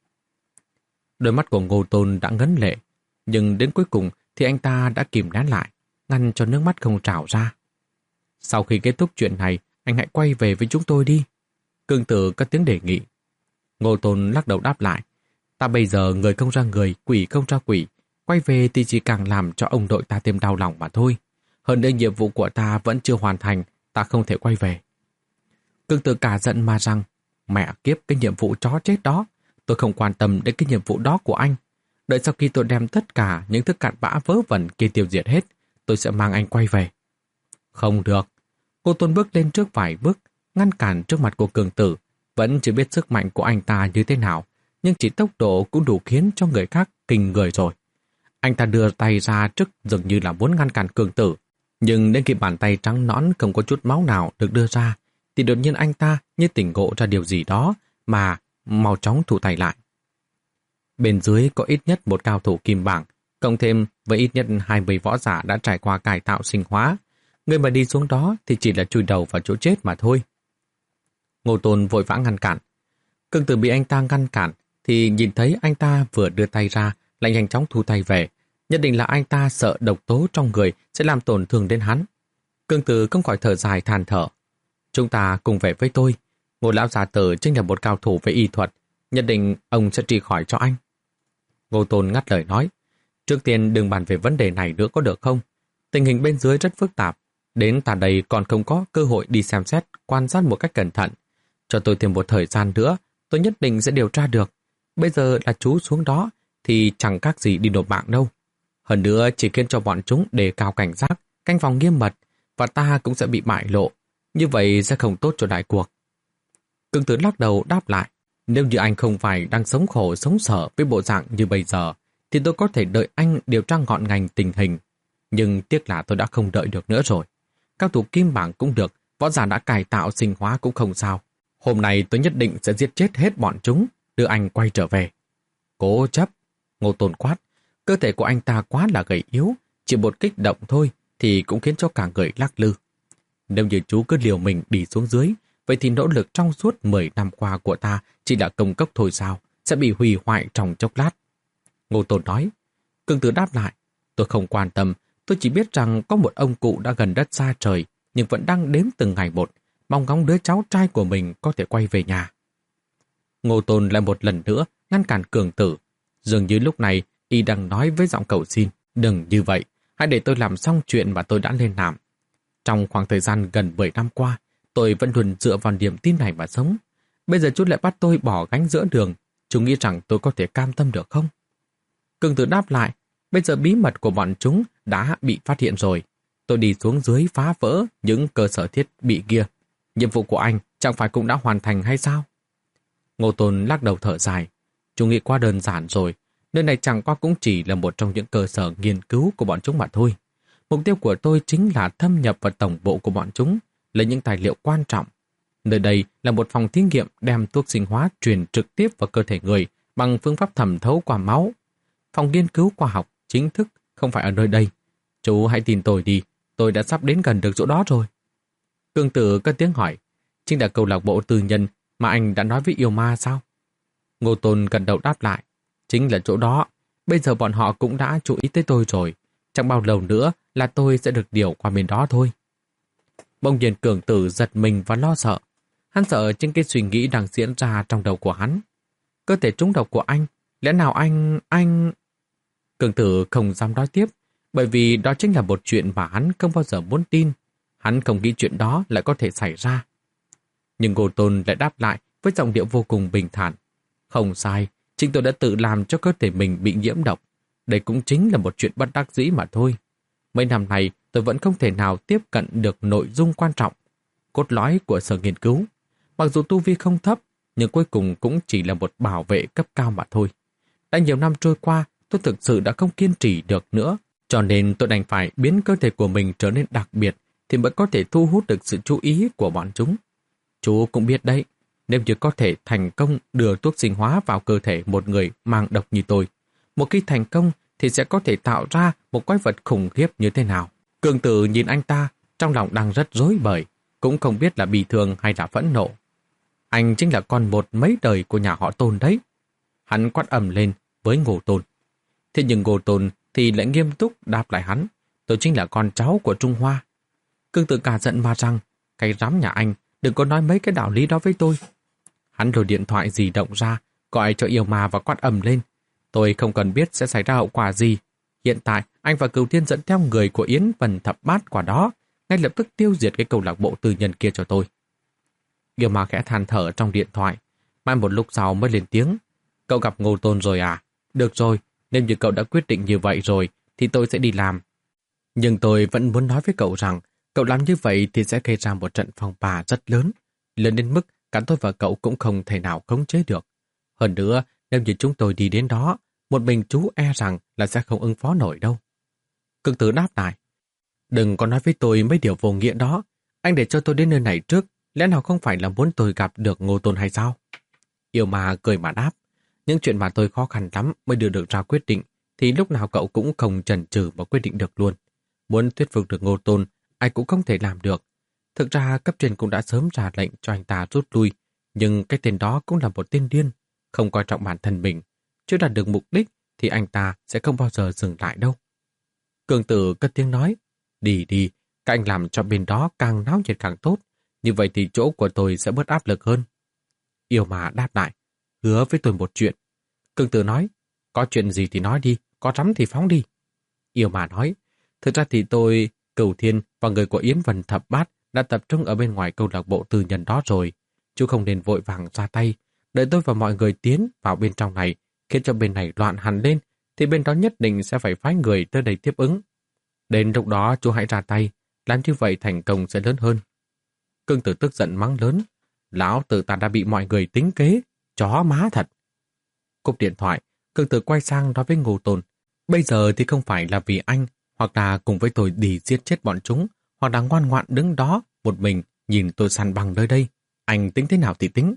A: Đôi mắt của Ngô Tôn đã ngấn lệ, nhưng đến cuối cùng thì anh ta đã kìm nén lại, ngăn cho nước mắt không trào ra. Sau khi kết thúc chuyện này, anh hãy quay về với chúng tôi đi. Cường Tử cất tiếng đề nghị. Ngô Tôn lắc đầu đáp lại, ta bây giờ người không ra người, quỷ không ra quỷ, quay về thì chỉ càng làm cho ông nội ta thêm đau lòng mà thôi. Hơn nữa nhiệm vụ của ta vẫn chưa hoàn thành, ta không thể quay về. Cường Tử cả giận mà rằng, mẹ kiếp cái nhiệm vụ chó chết đó, tôi không quan tâm đến cái nhiệm vụ đó của anh. Đợi sau khi tôi đem tất cả những thứ cặn bã vớ vẩn kia tiêu diệt hết, tôi sẽ mang anh quay về. Không được. Cô Tôn bước lên trước vài bước, ngăn cản trước mặt của Cường Tử, vẫn chưa biết sức mạnh của anh ta như thế nào, nhưng chỉ tốc độ cũng đủ khiến cho người khác kinh người rồi. Anh ta đưa tay ra trước dường như là muốn ngăn cản Cường Tử, nhưng đến khi bàn tay trắng nõn không có chút máu nào được đưa ra, thì đột nhiên anh ta như tỉnh ngộ ra điều gì đó mà mau chóng thủ tay lại. Bên dưới có ít nhất một cao thủ kim bảng, cộng thêm với ít nhất hai mươi võ giả đã trải qua cải tạo sinh hóa. Người mà đi xuống đó thì chỉ là chui đầu vào chỗ chết mà thôi. Ngô Tôn vội vã ngăn cản. Cường Tử bị anh ta ngăn cản thì nhìn thấy anh ta vừa đưa tay ra lại nhanh chóng thu tay về. Nhất định là anh ta sợ độc tố trong người sẽ làm tổn thương đến hắn. Cường Tử không khỏi thở dài than thở. Chúng ta cùng về với tôi. Ngô lão già tử chính là một cao thủ về y thuật, nhất định ông sẽ trị khỏi cho anh. Ngô Tôn ngắt lời nói, trước tiên đừng bàn về vấn đề này nữa có được không? Tình hình bên dưới rất phức tạp, đến ta đây còn không có cơ hội đi xem xét, quan sát một cách cẩn thận. Cho tôi thêm một thời gian nữa, tôi nhất định sẽ điều tra được. Bây giờ là chú xuống đó thì chẳng khác gì đi nộp mạng đâu. Hơn nữa chỉ khiến cho bọn chúng đề cao cảnh giác, canh phòng nghiêm mật, và ta cũng sẽ bị bại lộ. Như vậy sẽ không tốt cho đại cuộc. Cương Tử lắc đầu đáp lại, nếu như anh không phải đang sống khổ sống sở với bộ dạng như bây giờ, thì tôi có thể đợi anh điều tra ngọn ngành tình hình. Nhưng tiếc là tôi đã không đợi được nữa rồi. Các thủ kim bảng cũng được, võ giả đã cải tạo sinh hóa cũng không sao. Hôm nay tôi nhất định sẽ giết chết hết bọn chúng, đưa anh quay trở về. Cố chấp, Ngô Tôn quát, cơ thể của anh ta quá là gầy yếu, chỉ một kích động thôi thì cũng khiến cho cả người lắc lư. Nếu như chú cứ liều mình đi xuống dưới, vậy thì nỗ lực trong suốt mười năm qua của ta chỉ là công cốc thôi sao, sẽ bị hủy hoại trong chốc lát. Ngô Tôn nói. Cương Tử đáp lại, tôi không quan tâm, tôi chỉ biết rằng có một ông cụ đã gần đất xa trời, nhưng vẫn đang đếm từng ngày một, mong ngóng đứa cháu trai của mình có thể quay về nhà. Ngô Tôn lại một lần nữa ngăn cản Cường Tử. Dường như lúc này y đang nói với giọng cầu xin, đừng như vậy, hãy để tôi làm xong chuyện mà tôi đã lên làm. Trong khoảng thời gian gần mười năm qua, tôi vẫn luôn dựa vào niềm tin này mà sống. Bây giờ chú lại bắt tôi bỏ gánh giữa đường, chú nghĩ rằng tôi có thể cam tâm được không? Cường Tử đáp lại, bây giờ bí mật của bọn chúng đã bị phát hiện rồi. Tôi đi xuống dưới phá vỡ những cơ sở thiết bị kia. Nhiệm vụ của anh chẳng phải cũng đã hoàn thành hay sao? Ngô Tôn lắc đầu thở dài. Chú nghĩ quá đơn giản rồi. Nơi này chẳng qua cũng chỉ là một trong những cơ sở nghiên cứu của bọn chúng mà thôi. Mục tiêu của tôi chính là thâm nhập vào tổng bộ của bọn chúng, lấy những tài liệu quan trọng. Nơi đây là một phòng thí nghiệm đem thuốc sinh hóa truyền trực tiếp vào cơ thể người bằng phương pháp thẩm thấu qua máu. Phòng nghiên cứu khoa học chính thức không phải ở nơi đây. Chú hãy tin tôi đi, tôi đã sắp đến gần được chỗ đó rồi. Cương Tử cất tiếng hỏi, chính là câu lạc bộ tư nhân mà anh đã nói với yêu ma sao? Ngô Tôn gật đầu đáp lại, chính là chỗ đó. Bây giờ bọn họ cũng đã chú ý tới tôi rồi. Chẳng bao lâu nữa là tôi sẽ được điều qua bên đó thôi. Bỗng nhiên Cường Tử giật mình và lo sợ. Hắn sợ chính cái suy nghĩ đang diễn ra trong đầu của hắn. Cơ thể trúng độc của anh, lẽ nào anh... anh... Cường Tử không dám nói tiếp, bởi vì đó chính là một chuyện mà hắn không bao giờ muốn tin. Hắn không nghĩ chuyện đó lại có thể xảy ra. Nhưng Ngô Tôn lại đáp lại với giọng điệu vô cùng bình thản. Không sai, chính tôi đã tự làm cho cơ thể mình bị nhiễm độc. Đây cũng chính là một chuyện bất đắc dĩ mà thôi. Mấy năm này tôi vẫn không thể nào tiếp cận được nội dung quan trọng, cốt lõi của sở nghiên cứu. Mặc dù tu vi không thấp, nhưng cuối cùng cũng chỉ là một bảo vệ cấp cao mà thôi. Đã nhiều năm trôi qua, tôi thực sự đã không kiên trì được nữa, cho nên tôi đành phải biến cơ thể của mình trở nên đặc biệt thì mới có thể thu hút được sự chú ý của bọn chúng. Chú cũng biết đấy, nếu như có thể thành công đưa thuốc sinh hóa vào cơ thể một người mang độc như tôi, một khi thành công thì sẽ có thể tạo ra một quái vật khủng khiếp như thế nào. Cường Tử nhìn anh ta, trong lòng đang rất rối bời, cũng không biết là bị thương hay là phẫn nộ. Anh chính là con một mấy đời của nhà họ Tôn đấy. Hắn quát ầm lên với Ngô Tôn. Thế nhưng Ngô Tôn thì lại nghiêm túc đáp lại hắn, tôi chính là con cháu của Trung Hoa. Cường Tử cả giận mà rằng, cái rắm nhà anh, đừng có nói mấy cái đạo lý đó với tôi. Hắn lôi điện thoại di động ra, gọi cho yêu ma và quát ầm lên. Tôi không cần biết sẽ xảy ra hậu quả gì. Hiện tại, anh và Cửu Thiên dẫn theo người của Yến Vân Thập Bát qua đó, ngay lập tức tiêu diệt cái câu lạc bộ tư nhân kia cho tôi. Yêu ma khẽ than thở trong điện thoại, mãi một lúc sau mới lên tiếng. Cậu gặp Ngô Tôn rồi à? Được rồi, nếu như cậu đã quyết định như vậy rồi, thì tôi sẽ đi làm. Nhưng tôi vẫn muốn nói với cậu rằng, cậu làm như vậy thì sẽ gây ra một trận phong ba rất lớn, lớn đến mức cả tôi và cậu cũng không thể nào khống chế được. Hơn nữa, nếu như chúng tôi đi đến đó, một mình chú e rằng là sẽ không ứng phó nổi đâu. Cường Tử đáp lại, đừng có nói với tôi mấy điều vô nghĩa đó. Anh để cho tôi đến nơi này trước, lẽ nào không phải là muốn tôi gặp được Ngô Tôn hay sao? Yêu ma cười mà đáp, những chuyện mà tôi khó khăn lắm mới đưa được ra quyết định, thì lúc nào cậu cũng không chần chừ mà quyết định được luôn. Muốn thuyết phục được Ngô Tôn, ai cũng không thể làm được. Thực ra cấp trên cũng đã sớm ra lệnh cho anh ta rút lui, nhưng cái tên đó cũng là một tên điên, không coi trọng bản thân mình. Chưa đạt được mục đích thì anh ta sẽ không bao giờ dừng lại đâu. Cường Tử cất tiếng nói, đi đi, các anh làm cho bên đó càng náo nhiệt càng tốt, như vậy thì chỗ của tôi sẽ bớt áp lực hơn. Yêu ma đáp lại, hứa với tôi một chuyện. Cường Tử nói, có chuyện gì thì nói đi, có rắm thì phóng đi. Yêu ma nói, thực ra thì tôi, Cửu Thiên và người của Yến Vân Thập Bát đã tập trung ở bên ngoài câu lạc bộ tư nhân đó rồi. Chú không nên vội vàng ra tay, đợi tôi và mọi người tiến vào bên trong này, khiến cho bên này loạn hẳn lên, thì bên đó nhất định sẽ phải phái người tới đây tiếp ứng. Đến lúc đó chú hãy ra tay, làm như vậy thành công sẽ lớn hơn. Cương Tử tức giận mắng lớn, lão tử ta đã bị mọi người tính kế, chó má thật. Cúp điện thoại, Cương Tử quay sang nói với Ngô Tôn, bây giờ thì không phải là vì anh, hoặc là cùng với tôi đi giết chết bọn chúng, hoặc là ngoan ngoãn đứng đó, một mình, nhìn tôi săn bằng nơi đây. Anh tính thế nào thì tính.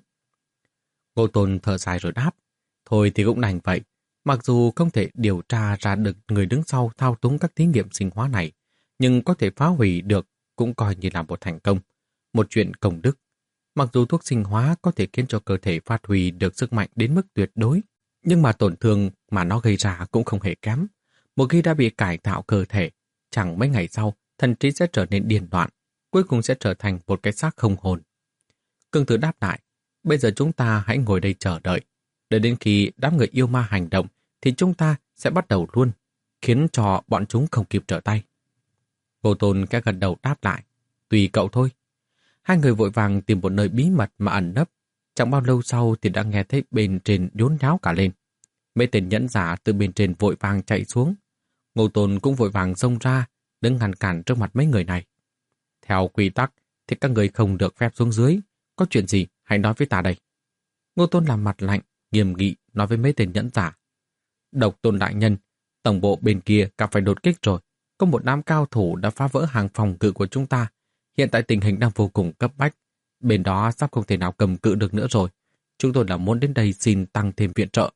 A: Ngô Tôn thở dài rồi đáp, thôi thì cũng đành vậy. Mặc dù không thể điều tra ra được người đứng sau thao túng các thí nghiệm sinh hóa này, nhưng có thể phá hủy được cũng coi như là một thành công, một chuyện công đức. Mặc dù thuốc sinh hóa có thể khiến cho cơ thể phát huy được sức mạnh đến mức tuyệt đối, nhưng mà tổn thương mà nó gây ra cũng không hề kém. Một khi đã bị cải tạo cơ thể, chẳng mấy ngày sau, thần trí sẽ trở nên điên loạn, cuối cùng sẽ trở thành một cái xác không hồn. Cương Tử đáp lại, bây giờ chúng ta hãy ngồi đây chờ đợi. Đợi đến khi đám người yêu ma hành động, thì chúng ta sẽ bắt đầu luôn, khiến cho bọn chúng không kịp trở tay. Ngô Tôn cái gần đầu đáp lại, tùy cậu thôi. Hai người vội vàng tìm một nơi bí mật mà ẩn nấp. Chẳng bao lâu sau thì đã nghe thấy bên trên nhốn nháo cả lên. Mấy tên nhẫn giả từ bên trên vội vàng chạy xuống. Ngô Tôn cũng vội vàng xông ra, đứng ngăn cản trước mặt mấy người này. Theo quy tắc thì các người không được phép xuống dưới. Có chuyện gì hãy nói với ta đây. Ngô Tôn làm mặt lạnh, nghiêm nghị nói với mấy tên nhẫn giả. Độc Tôn đại nhân, tổng bộ bên kia gặp phải đột kích rồi. Có một đám cao thủ đã phá vỡ hàng phòng ngự của chúng ta. Hiện tại tình hình đang vô cùng cấp bách. Bên đó sắp không thể nào cầm cự được nữa rồi. Chúng tôi là muốn đến đây xin tăng thêm viện trợ.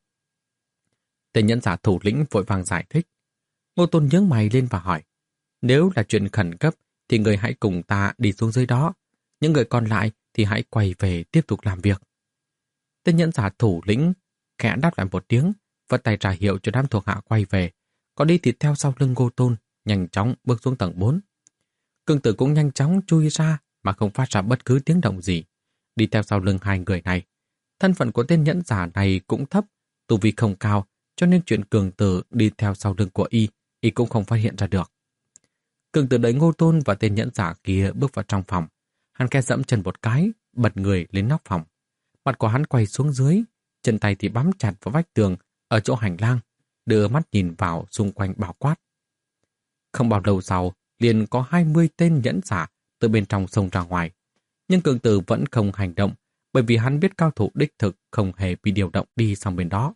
A: Tên nhẫn giả thủ lĩnh vội vàng giải thích. Ngô Tôn nhướng mày lên và hỏi. Nếu là chuyện khẩn cấp thì người hãy cùng ta đi xuống dưới đó. Những người còn lại thì hãy quay về tiếp tục làm việc. Tên nhẫn giả thủ lĩnh khẽ đáp lại một tiếng, vất tay trả hiệu cho đám thuộc hạ quay về. Còn đi thì theo sau lưng Ngô Tôn, nhanh chóng bước xuống tầng bốn. Cương Tử cũng nhanh chóng chui ra mà không phát ra bất cứ tiếng động gì. Đi theo sau lưng hai người này. Thân phận của tên nhẫn giả này cũng thấp, tu vi không cao, cho nên chuyện Cường Tử đi theo sau lưng của y, y cũng không phát hiện ra được. Cường Tử đẩy Ngô Tôn và tên nhẫn giả kia bước vào trong phòng. Hắn khẽ dẫm chân một cái, bật người lên nóc phòng. Mặt của hắn quay xuống dưới, chân tay thì bám chặt vào vách tường ở chỗ hành lang, đưa mắt nhìn vào xung quanh bảo quát. Không bao lâu sau, liền có hai mươi tên nhẫn giả từ bên trong xông ra ngoài. Nhưng Cường Tử vẫn không hành động, bởi vì hắn biết cao thủ đích thực không hề bị điều động đi sang bên đó.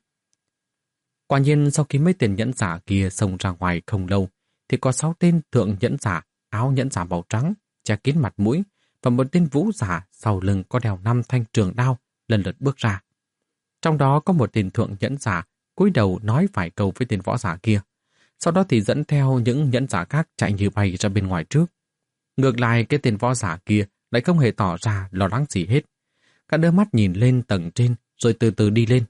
A: Quả nhiên sau khi mấy tên nhẫn giả kia xông ra ngoài không lâu, thì có sáu tên thượng nhẫn giả, áo nhẫn giả màu trắng, che kín mặt mũi, và một tên vũ giả sau lưng có đeo năm thanh trường đao lần lượt bước ra. Trong đó có một tên thượng nhẫn giả cúi đầu nói vài câu với tên võ giả kia. Sau đó thì dẫn theo những nhẫn giả khác chạy như bay ra bên ngoài trước. Ngược lại cái tên võ giả kia lại không hề tỏ ra lo lắng gì hết. Cả đưa mắt nhìn lên tầng trên rồi từ từ đi lên.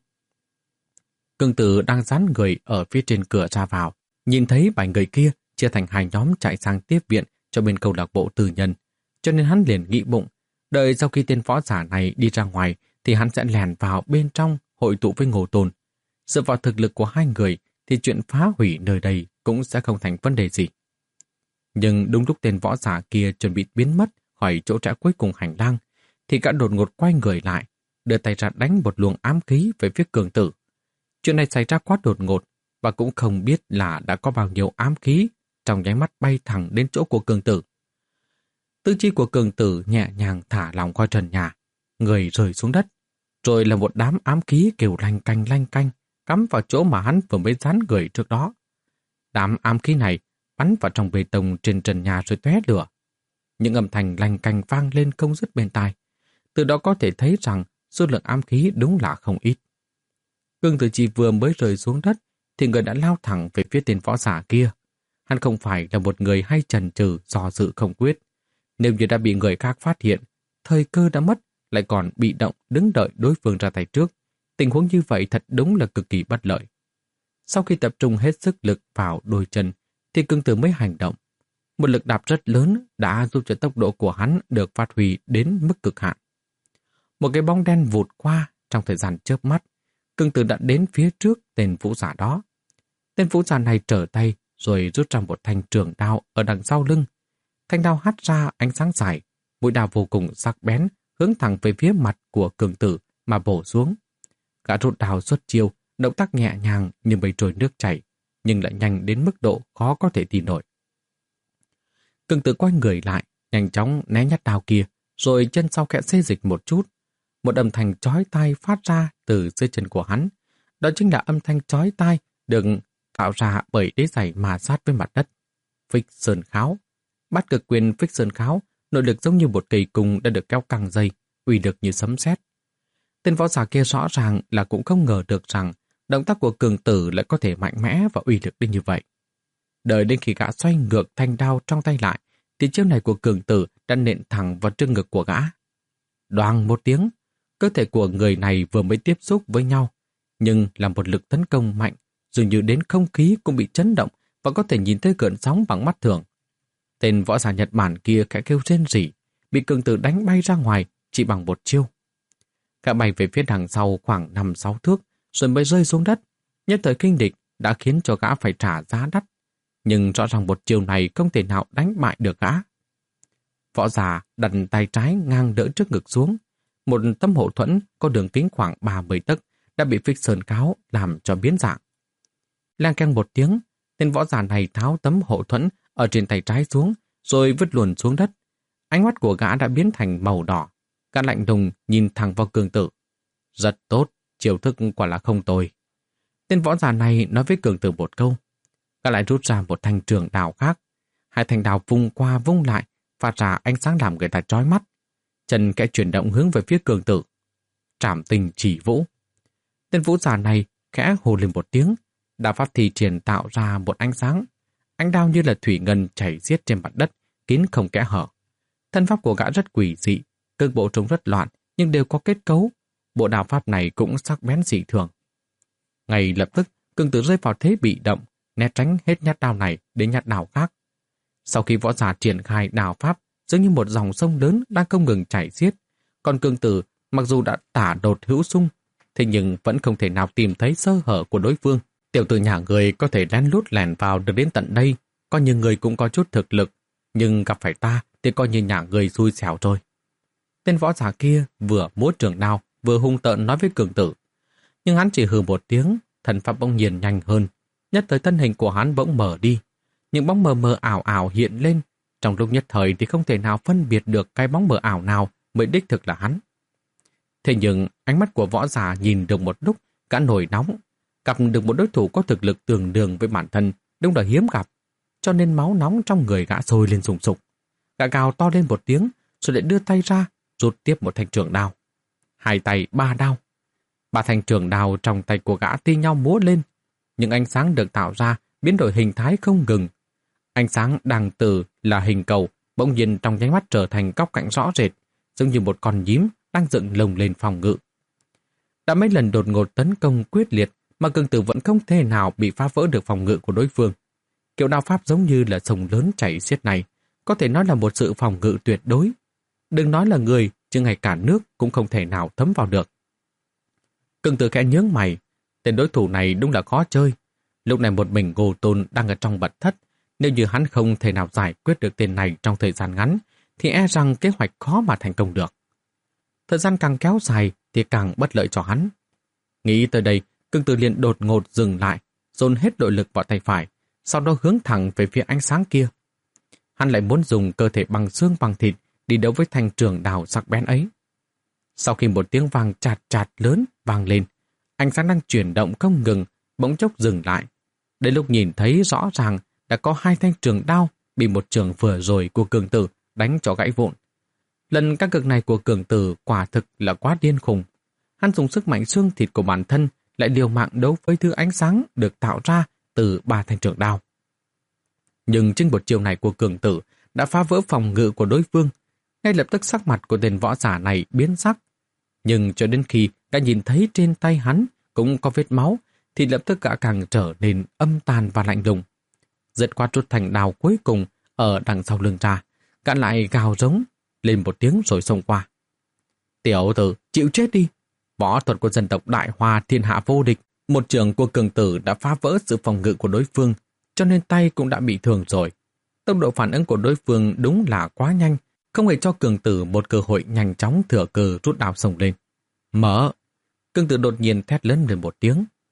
A: Cường Tử đang dán người ở phía trên cửa ra vào, nhìn thấy bảy người kia chia thành hai nhóm chạy sang tiếp viện cho bên câu lạc bộ tư nhân, cho nên hắn liền nghĩ bụng, đợi sau khi tên võ giả này đi ra ngoài thì hắn sẽ lèn vào bên trong hội tụ với Ngô Tôn. Dựa vào thực lực của hai người thì chuyện phá hủy nơi đây cũng sẽ không thành vấn đề gì. Nhưng đúng lúc tên võ giả kia chuẩn bị biến mất khỏi chỗ trẽ cuối cùng hành lang, thì gã đột ngột quay người lại, đưa tay ra đánh một luồng ám khí về phía Cường Tử. Chuyện này xảy ra quá đột ngột và cũng không biết là đã có bao nhiêu ám khí trong nháy mắt bay thẳng đến chỗ của Cường Tử. Tư chi của Cường Tử nhẹ nhàng thả lỏng qua trần nhà, người rơi xuống đất, rồi là một đám ám khí kêu lanh canh lanh canh cắm vào chỗ mà hắn vừa mới dán người trước đó. Đám ám khí này bắn vào trong bê tông trên trần nhà rồi tóe lửa. Những âm thanh lanh canh vang lên không dứt bên tai. Từ đó có thể thấy rằng số lượng ám khí đúng là không ít. Cường Tử chỉ vừa mới rơi xuống đất thì người đã lao thẳng về phía tên võ giả kia. Hắn không phải là một người hay chần chừ do dự không quyết. Nếu như đã bị người khác phát hiện, thời cơ đã mất, lại còn bị động đứng đợi đối phương ra tay trước. Tình huống như vậy thật đúng là cực kỳ bất lợi. Sau khi tập trung hết sức lực vào đôi chân, thì Cường Tử mới hành động. Một lực đạp rất lớn đã giúp cho tốc độ của hắn được phát huy đến mức cực hạn. Một cái bóng đen vụt qua trong thời gian chớp mắt. Cường Tử đã đến phía trước tên vũ giả đó. Tên vũ giả này trở tay rồi rút ra một thanh trường đao ở đằng sau lưng. Thanh đao hắt ra ánh sáng dài, mũi đao vô cùng sắc bén, hướng thẳng về phía mặt của Cường Tử mà bổ xuống. Gã rút đao xuất chiêu, động tác nhẹ nhàng như mây trôi nước chảy, nhưng lại nhanh đến mức độ khó có thể tin nổi. Cường Tử quay người lại, nhanh chóng né nhát đao kia, rồi chân sau khẽ xê dịch một chút. Một âm thanh chói tai phát ra từ dưới chân của hắn. Đó chính là âm thanh chói tai được tạo ra bởi đế giày ma sát với mặt đất. Phích sơn kháo. Bát cực quyền phích sơn kháo, nội lực giống như một cây cung đã được kéo căng dây, uy lực như sấm sét. Tên võ giả kia rõ ràng là cũng không ngờ được rằng động tác của Cường Tử lại có thể mạnh mẽ và uy lực đến như vậy. Đợi đến khi gã xoay ngược thanh đao trong tay lại, thì chiêu này của Cường Tử đã nện thẳng vào trước ngực của gã. Đoàng một tiếng, cơ thể của người này vừa mới tiếp xúc với nhau, nhưng là một lực tấn công mạnh, dường như đến không khí cũng bị chấn động và có thể nhìn thấy gợn sóng bằng mắt thường. Tên võ giả Nhật Bản kia khẽ kêu rên rỉ, bị Cường Tử đánh bay ra ngoài chỉ bằng một chiêu. Gã bay về phía đằng sau khoảng năm sáu thước, rồi mới rơi xuống đất. Nhất thời kinh địch đã khiến cho gã phải trả giá đắt, nhưng rõ ràng một chiêu này không thể nào đánh bại được gã. Võ giả đặt tay trái ngang đỡ trước ngực xuống. Một tấm hộ thuẫn có đường kính khoảng ba mươi tấc đã bị phích sơn cáo làm cho biến dạng. Lang keng một tiếng, tên võ giả này tháo tấm hộ thuẫn ở trên tay trái xuống, rồi vứt luồn xuống đất. Ánh mắt của gã đã biến thành màu đỏ. Gã lạnh lùng nhìn thẳng vào Cường Tử. Rất tốt, chiêu thức quả là không tồi. Tên võ giả này nói với Cường Tử một câu. Gã lại rút ra một thanh trường đào khác. Hai thanh đào vung qua vung lại, phát ra ánh sáng làm người ta chói mắt. Chân kẽ chuyển động hướng về phía Cường Tử. Trảm tình chỉ vũ. Tên vũ giả này khẽ hồ lên một tiếng. Đao pháp thi triển tạo ra một ánh sáng. Ánh đao như là thủy ngân chảy xiết trên mặt đất, kín không kẽ hở. Thân pháp của gã rất quỷ dị, cơ bộ trông rất loạn, nhưng đều có kết cấu. Bộ đao pháp này cũng sắc bén dị thường. Ngay lập tức, Cường Tử rơi vào thế bị động, né tránh hết nhát đao này đến nhát đao khác. Sau khi võ giả triển khai đao pháp, giống như một dòng sông lớn đang không ngừng chảy xiết, còn Cường Tử mặc dù đã tả đột hữu xung, thế nhưng vẫn không thể nào tìm thấy sơ hở của đối phương. Tiểu tử nhà người có thể lén lút lẻn vào được đến tận đây, coi như người cũng có chút thực lực, nhưng gặp phải ta thì coi như nhà người xui xẻo rồi. Tên võ giả kia vừa múa trường đao, vừa hung tợn nói với Cường Tử. Nhưng hắn chỉ hừ một tiếng, thần pháp bỗng nhiên nhanh hơn. Nhất thời thân hình của hắn bỗng mở đi. Những bóng mờ mờ ảo ảo hiện lên. Trong lúc nhất thời thì không thể nào phân biệt được cái bóng mờ ảo nào mới đích thực là hắn. Thế nhưng ánh mắt của võ giả nhìn được một lúc, cả nổi nóng. Gặp được một đối thủ có thực lực tương đương với bản thân, đúng là hiếm gặp. Cho nên máu nóng trong người gã sôi lên sùng sục. Gã gào to lên một tiếng, rồi lại đưa tay ra, rút tiếp một thanh trường đao. Hai tay ba đao. Ba thanh trường đao trong tay của gã thi nhau múa lên. Những ánh sáng được tạo ra biến đổi hình thái không ngừng. Ánh sáng đang từ là hình cầu, bỗng nhiên trong nháy mắt trở thành góc cạnh rõ rệt, giống như một con nhím đang dựng lồng lên phòng ngự. Đã mấy lần đột ngột tấn công quyết liệt mà Cường Tử vẫn không thể nào bị phá vỡ được phòng ngự của đối phương. Kiểu đao pháp giống như là sông lớn chảy xiết này, có thể nói là một sự phòng ngự tuyệt đối. Đừng nói là người, chứ ngay cả nước cũng không thể nào thấm vào được. Cường Tử khẽ nhướng mày, tên đối thủ này đúng là khó chơi. Lúc này một mình Ngô Tôn đang ở trong mật thất, nếu như hắn không thể nào giải quyết được tên này trong thời gian ngắn, thì e rằng kế hoạch khó mà thành công được. Thời gian càng kéo dài thì càng bất lợi cho hắn. Nghĩ tới đây, Cường Tử liền đột ngột dừng lại, dồn hết nội lực vào tay phải, sau đó hướng thẳng về phía ánh sáng kia. Hắn lại muốn dùng cơ thể bằng xương bằng thịt đi đấu với thanh trường đào sắc bén ấy. Sau khi một tiếng vang chạt chạt lớn vang lên, ánh sáng đang chuyển động không ngừng, bỗng chốc dừng lại. Đến lúc nhìn thấy rõ ràng đã có hai thanh trường đao bị một trường vừa rồi của Cường Tử đánh cho gãy vụn. Lần các cực này của Cường Tử quả thực là quá điên khùng. Hắn dùng sức mạnh xương thịt của bản thân lại liều mạng đấu với thứ ánh sáng được tạo ra từ ba thanh trường đao. Nhưng trên một chiều này của Cường Tử đã phá vỡ phòng ngự của đối phương. Ngay lập tức sắc mặt của tên võ giả này biến sắc. Nhưng cho đến khi đã nhìn thấy trên tay hắn cũng có vết máu, thì lập tức gã càng trở nên âm tàn và lạnh lùng. Giật qua rút thành đào cuối cùng ở đằng sau lưng ra, gã lại gào rống lên một tiếng rồi xông qua. Tiểu tử, chịu chết đi! Võ thuật của dân tộc Đại Hoa thiên hạ vô địch. Một trường của Cường Tử đã phá vỡ sự phòng ngự của đối phương, cho nên tay cũng đã bị thương rồi. Tốc độ phản ứng của đối phương đúng là quá nhanh, không hề cho Cường Tử một cơ hội nhanh chóng thừa cơ rút đao xông lên. Mở! Cường Tử đột nhiên thét lớn lên một tiếng.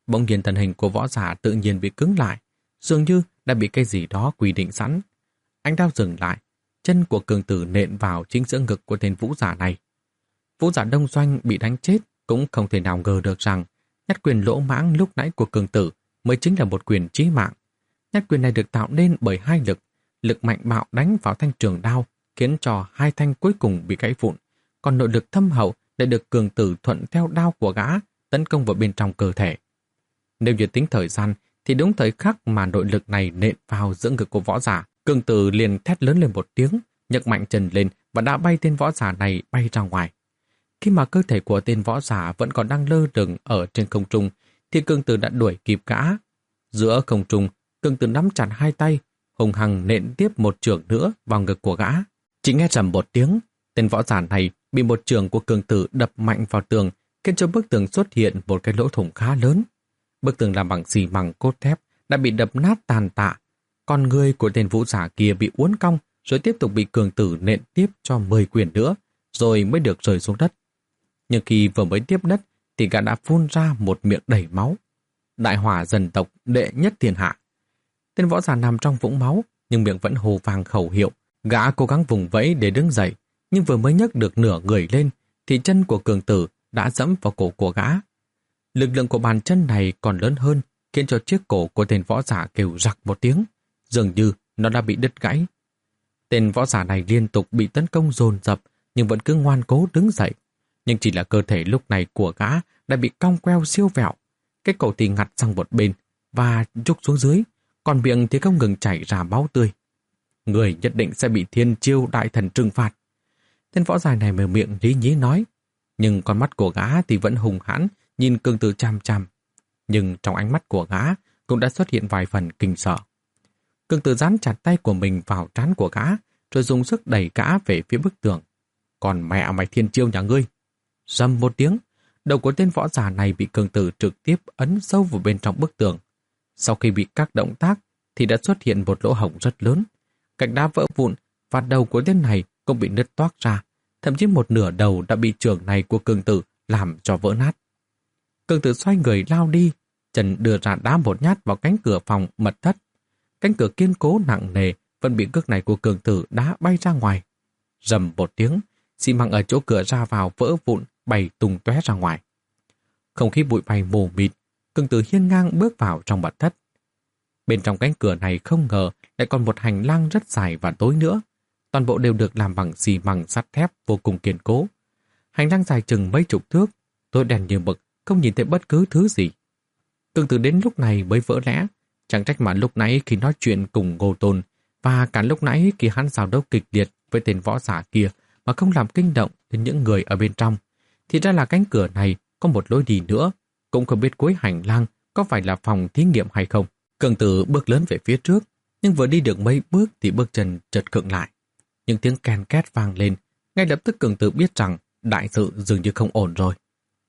A: Bỗng nhiên thân hình của võ giả tự nhiên bị cứng lại, dường như đã bị cái gì đó quy định sẵn. Ánh đao dừng lại, chân của cường tử nện vào chính giữa ngực của tên vũ giả này. Vũ giả Đông Doanh bị đánh chết cũng không thể nào ngờ được rằng nhát quyền lỗ mãng lúc nãy của cường tử mới chính là một quyền chí mạng. Nhát quyền này được tạo nên bởi hai lực, lực mạnh bạo đánh vào thanh trường đao, khiến cho hai thanh cuối cùng bị gãy vụn, còn nội lực thâm hậu lại được cường tử thuận theo đao của gã tấn công vào bên trong cơ thể. Nếu như tính thời gian, thì đúng thời khắc mà nội lực này nện vào giữa ngực của võ giả, cường tử liền thét lớn lên một tiếng, nhấc mạnh chân lên và đã bay tên võ giả này bay ra ngoài. Khi mà cơ thể của tên võ giả vẫn còn đang lơ lửng ở trên không trung, thì cường tử đã đuổi kịp gã. Giữa không trung, cường tử nắm chặt hai tay, hùng hăng nện tiếp một chưởng nữa vào ngực của gã. Chỉ nghe rầm một tiếng, tên võ giả này bị một chưởng của cường tử đập mạnh vào tường, khiến cho bức tường xuất hiện một cái lỗ thủng khá lớn. Bức tường làm bằng xi măng cốt thép đã bị đập nát tàn tạ, còn người của tên vũ giả kia bị uốn cong, rồi tiếp tục bị cường tử nện tiếp cho mười quyền nữa, rồi mới được rơi xuống đất. Nhưng khi vừa mới tiếp đất, thì gã đã phun ra một miệng đầy máu. Đại hỏa dân tộc đệ nhất thiên hạ. Tên võ giả nằm trong vũng máu, nhưng miệng vẫn hô vang khẩu hiệu. Gã cố gắng vùng vẫy để đứng dậy, nhưng vừa mới nhấc được nửa người lên, thì chân của cường tử đã dẫm vào cổ của gã. Lực lượng của bàn chân này còn lớn hơn, khiến cho chiếc cổ của tên võ giả kêu rặc một tiếng, dường như nó đã bị đứt gãy. Tên võ giả này liên tục bị tấn công dồn dập, nhưng vẫn cứ ngoan cố đứng dậy. Nhưng chỉ là cơ thể lúc này của gã đã bị cong queo siêu vẹo, cái cổ thì ngặt sang một bên và trúc xuống dưới, còn miệng thì không ngừng chảy ra máu tươi. Người nhất định sẽ bị thiên chiêu đại thần trừng phạt. Tên võ giả này mở miệng lý nhí nói, nhưng con mắt của gã thì vẫn hùng hãn nhìn cường tử chằm chằm. Nhưng trong ánh mắt của gã cũng đã xuất hiện vài phần kinh sợ. Cường tử dán chặt tay của mình vào trán của gã, rồi dùng sức đẩy gã về phía bức tường. Còn mẹ mày thiên chiêu nhà ngươi! Rầm một tiếng, đầu của tên võ giả này bị cường tử trực tiếp ấn sâu vào bên trong bức tường. Sau khi bị các động tác thì đã xuất hiện một lỗ hổng rất lớn. Gạch đá vỡ vụn và đầu của tên này cũng bị nứt toác ra. Thậm chí một nửa đầu đã bị chưởng này của cường tử làm cho vỡ nát. Cường tử xoay người lao đi, chân đưa ra đá một nhát vào cánh cửa phòng mật thất. Cánh cửa kiên cố nặng nề vẫn bị cước này của cường tử đá bay ra ngoài. Rầm một tiếng, xi măng ở chỗ cửa ra vào vỡ vụn, bay tung tóe ra ngoài. Không khí bụi bay mù mịt, cường tử hiên ngang bước vào trong mật thất. Bên trong cánh cửa này không ngờ lại còn một hành lang rất dài và tối nữa. Toàn bộ đều được làm bằng xi măng sắt thép vô cùng kiên cố. Hành lang dài chừng mấy chục thước, tối đen như mực, không nhìn thấy bất cứ thứ gì. Cường tử đến lúc này mới vỡ lẽ, chẳng trách mà lúc nãy khi nói chuyện cùng Ngô Tôn và cả lúc nãy khi hắn giao đấu kịch liệt với tên võ giả kia mà không làm kinh động đến những người ở bên trong, thì ra là cánh cửa này có một lối đi nữa, cũng không biết cuối hành lang có phải là phòng thí nghiệm hay không. Cường tử bước lớn về phía trước, nhưng vừa đi được mấy bước thì bước chân chợt khựng lại. Những tiếng ken két vang lên, ngay lập tức cường tử biết rằng đại sự dường như không ổn rồi.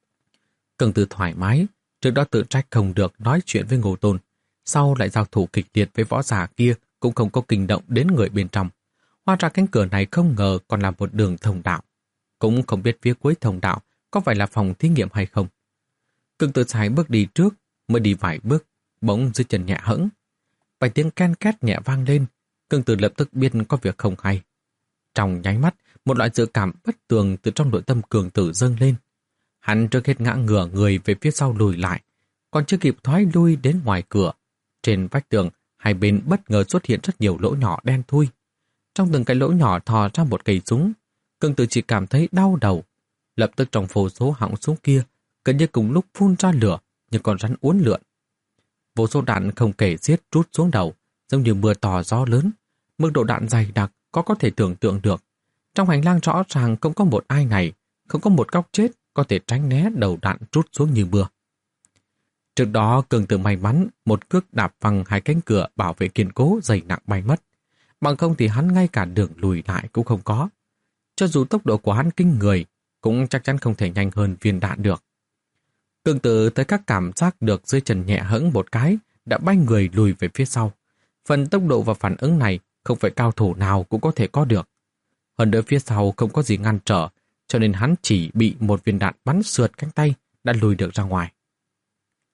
A: Cường tử thoải mái, trước đó tự trách không được nói chuyện với Ngô Tôn, sau lại giao thủ kịch liệt với võ giả kia cũng không có kinh động đến người bên trong. Hóa ra cánh cửa này không ngờ còn là một đường thông đạo. Cũng không biết phía cuối thông đạo có phải là phòng thí nghiệm hay không. Cường tử sải bước đi trước, mới đi vài bước, bỗng dưới chân nhẹ hẫng. Vài tiếng ken két nhẹ vang lên, cường tử lập tức biết có việc không hay. Trong nháy mắt, một loại dự cảm bất tường từ trong nội tâm cường tử dâng lên. Hắn trước hết ngã ngửa người về phía sau lùi lại, còn chưa kịp thoái lui đến ngoài cửa. Trên vách tường, hai bên bất ngờ xuất hiện rất nhiều lỗ nhỏ đen thui. Trong từng cái lỗ nhỏ thò ra một cây súng. Cường tử chỉ cảm thấy đau đầu. Lập tức trong vô số họng súng kia, gần như cùng lúc phun ra lửa, như con rắn uốn lượn. Vô số đạn không kể xiết trút xuống đầu, giống như mưa to gió lớn. Mức độ đạn dày đặc có có thể tưởng tượng được. Trong hành lang rõ ràng không có một ai này, không có một góc chết có thể tránh né đầu đạn trút xuống như mưa. Trước đó cường tử may mắn một cước đạp văng hai cánh cửa bảo vệ kiên cố dày nặng bay mất. Bằng không thì hắn ngay cả đường lùi lại cũng không có. Cho dù tốc độ của hắn kinh người, cũng chắc chắn không thể nhanh hơn viên đạn được. Cường tử tới các cảm giác được dưới chân nhẹ hẫng một cái, đã bay người lùi về phía sau. Phần tốc độ và phản ứng này không phải cao thủ nào cũng có thể có được. Hơn nữa phía sau không có gì ngăn trở, cho nên hắn chỉ bị một viên đạn bắn sượt cánh tay đã lùi được ra ngoài.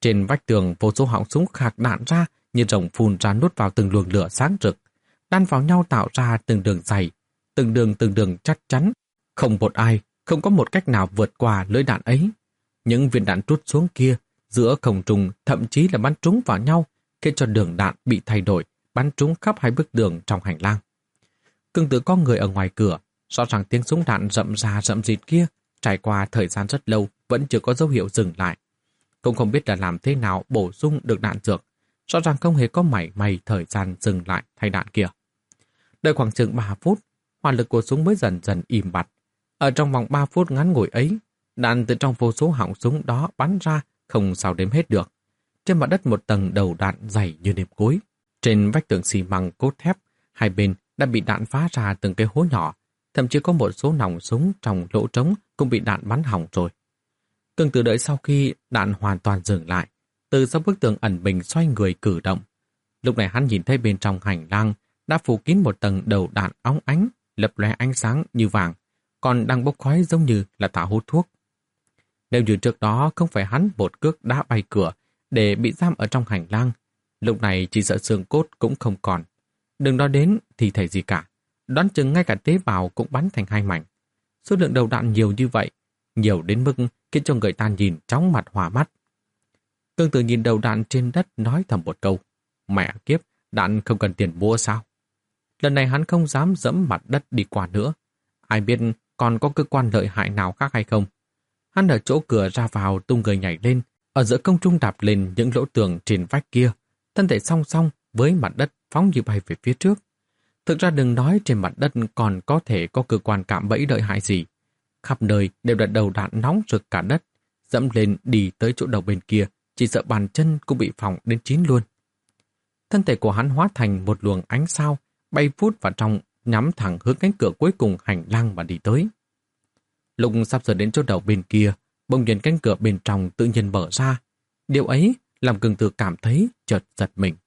A: Trên vách tường vô số họng súng khạc đạn ra như rồng phun ra nuốt vào từng luồng lửa sáng rực, đan vào nhau tạo ra từng đường dày, từng đường từng đường chắc chắn. Không một ai, không có một cách nào vượt qua lưỡi đạn ấy. Những viên đạn trút xuống kia, giữa không trung thậm chí là bắn trúng vào nhau, khiến cho đường đạn bị thay đổi, bắn trúng khắp hai bức tường trong hành lang. Cương tự có người ở ngoài cửa, rõ ràng tiếng súng đạn rậm rà rậm rịt kia, trải qua thời gian rất lâu vẫn chưa có dấu hiệu dừng lại. Cũng không biết là làm thế nào bổ sung được đạn dược, rõ ràng không hề có mảy may thời gian dừng lại thay đạn kia. Đợi khoảng chừng ba phút, hỏa lực của súng mới dần dần im bặt. Ở trong vòng ba phút ngắn ngủi ấy, đạn từ trong vô số họng súng đó bắn ra không sao đếm hết được. Trên mặt đất một tầng đầu đạn dày như nêm cối. Trên vách tường xi măng cốt thép, hai bên đã bị đạn phá ra từng cái hố nhỏ, thậm chí có một số nòng súng trong lỗ trống cũng bị đạn bắn hỏng rồi. Cương Tử đợi sau khi đạn hoàn toàn dừng lại, từ sau bức tường ẩn mình xoay người cử động. Lúc này hắn nhìn thấy bên trong hành lang đã phủ kín một tầng đầu đạn óng ánh, lập lóe ánh sáng như vàng, còn đang bốc khói giống như là thả hút thuốc. Nếu như trước đó không phải hắn một cước đá bay cửa để bị giam ở trong hành lang, lúc này chỉ sợ xương cốt cũng không còn. Đừng nói đến thì thể gì cả, đoán chừng ngay cả tế bào cũng bắn thành hai mảnh. Số lượng đầu đạn nhiều như vậy, nhiều đến mức khiến cho người ta nhìn chóng mặt hòa mắt. Cương Tử nhìn đầu đạn trên đất nói thầm một câu, mẹ kiếp, đạn không cần tiền mua sao? Lần này hắn không dám dẫm mặt đất đi qua nữa. Ai biết còn có cơ quan lợi hại nào khác hay không? Hắn ở chỗ cửa ra vào tung người nhảy lên, ở giữa không trung đạp lên những lỗ tường trên vách kia, thân thể song song với mặt đất phóng như bay về phía trước. Thực ra đừng nói trên mặt đất còn có thể có cơ quan cạm bẫy lợi hại gì. Khắp nơi đều là đầu đạn nóng rực cả đất, dẫm lên đi tới chỗ đầu bên kia, chỉ sợ bàn chân cũng bị phỏng đến chín luôn. Thân thể của hắn hóa thành một luồng ánh sao, bay vút vào trong, nhắm thẳng hướng cánh cửa cuối cùng hành lang mà đi tới. Lúc sắp sửa đến chỗ đầu bên kia, bỗng nhiên cánh cửa bên trong tự nhiên mở ra. Điều ấy làm Cương Tử cảm thấy chợt giật mình.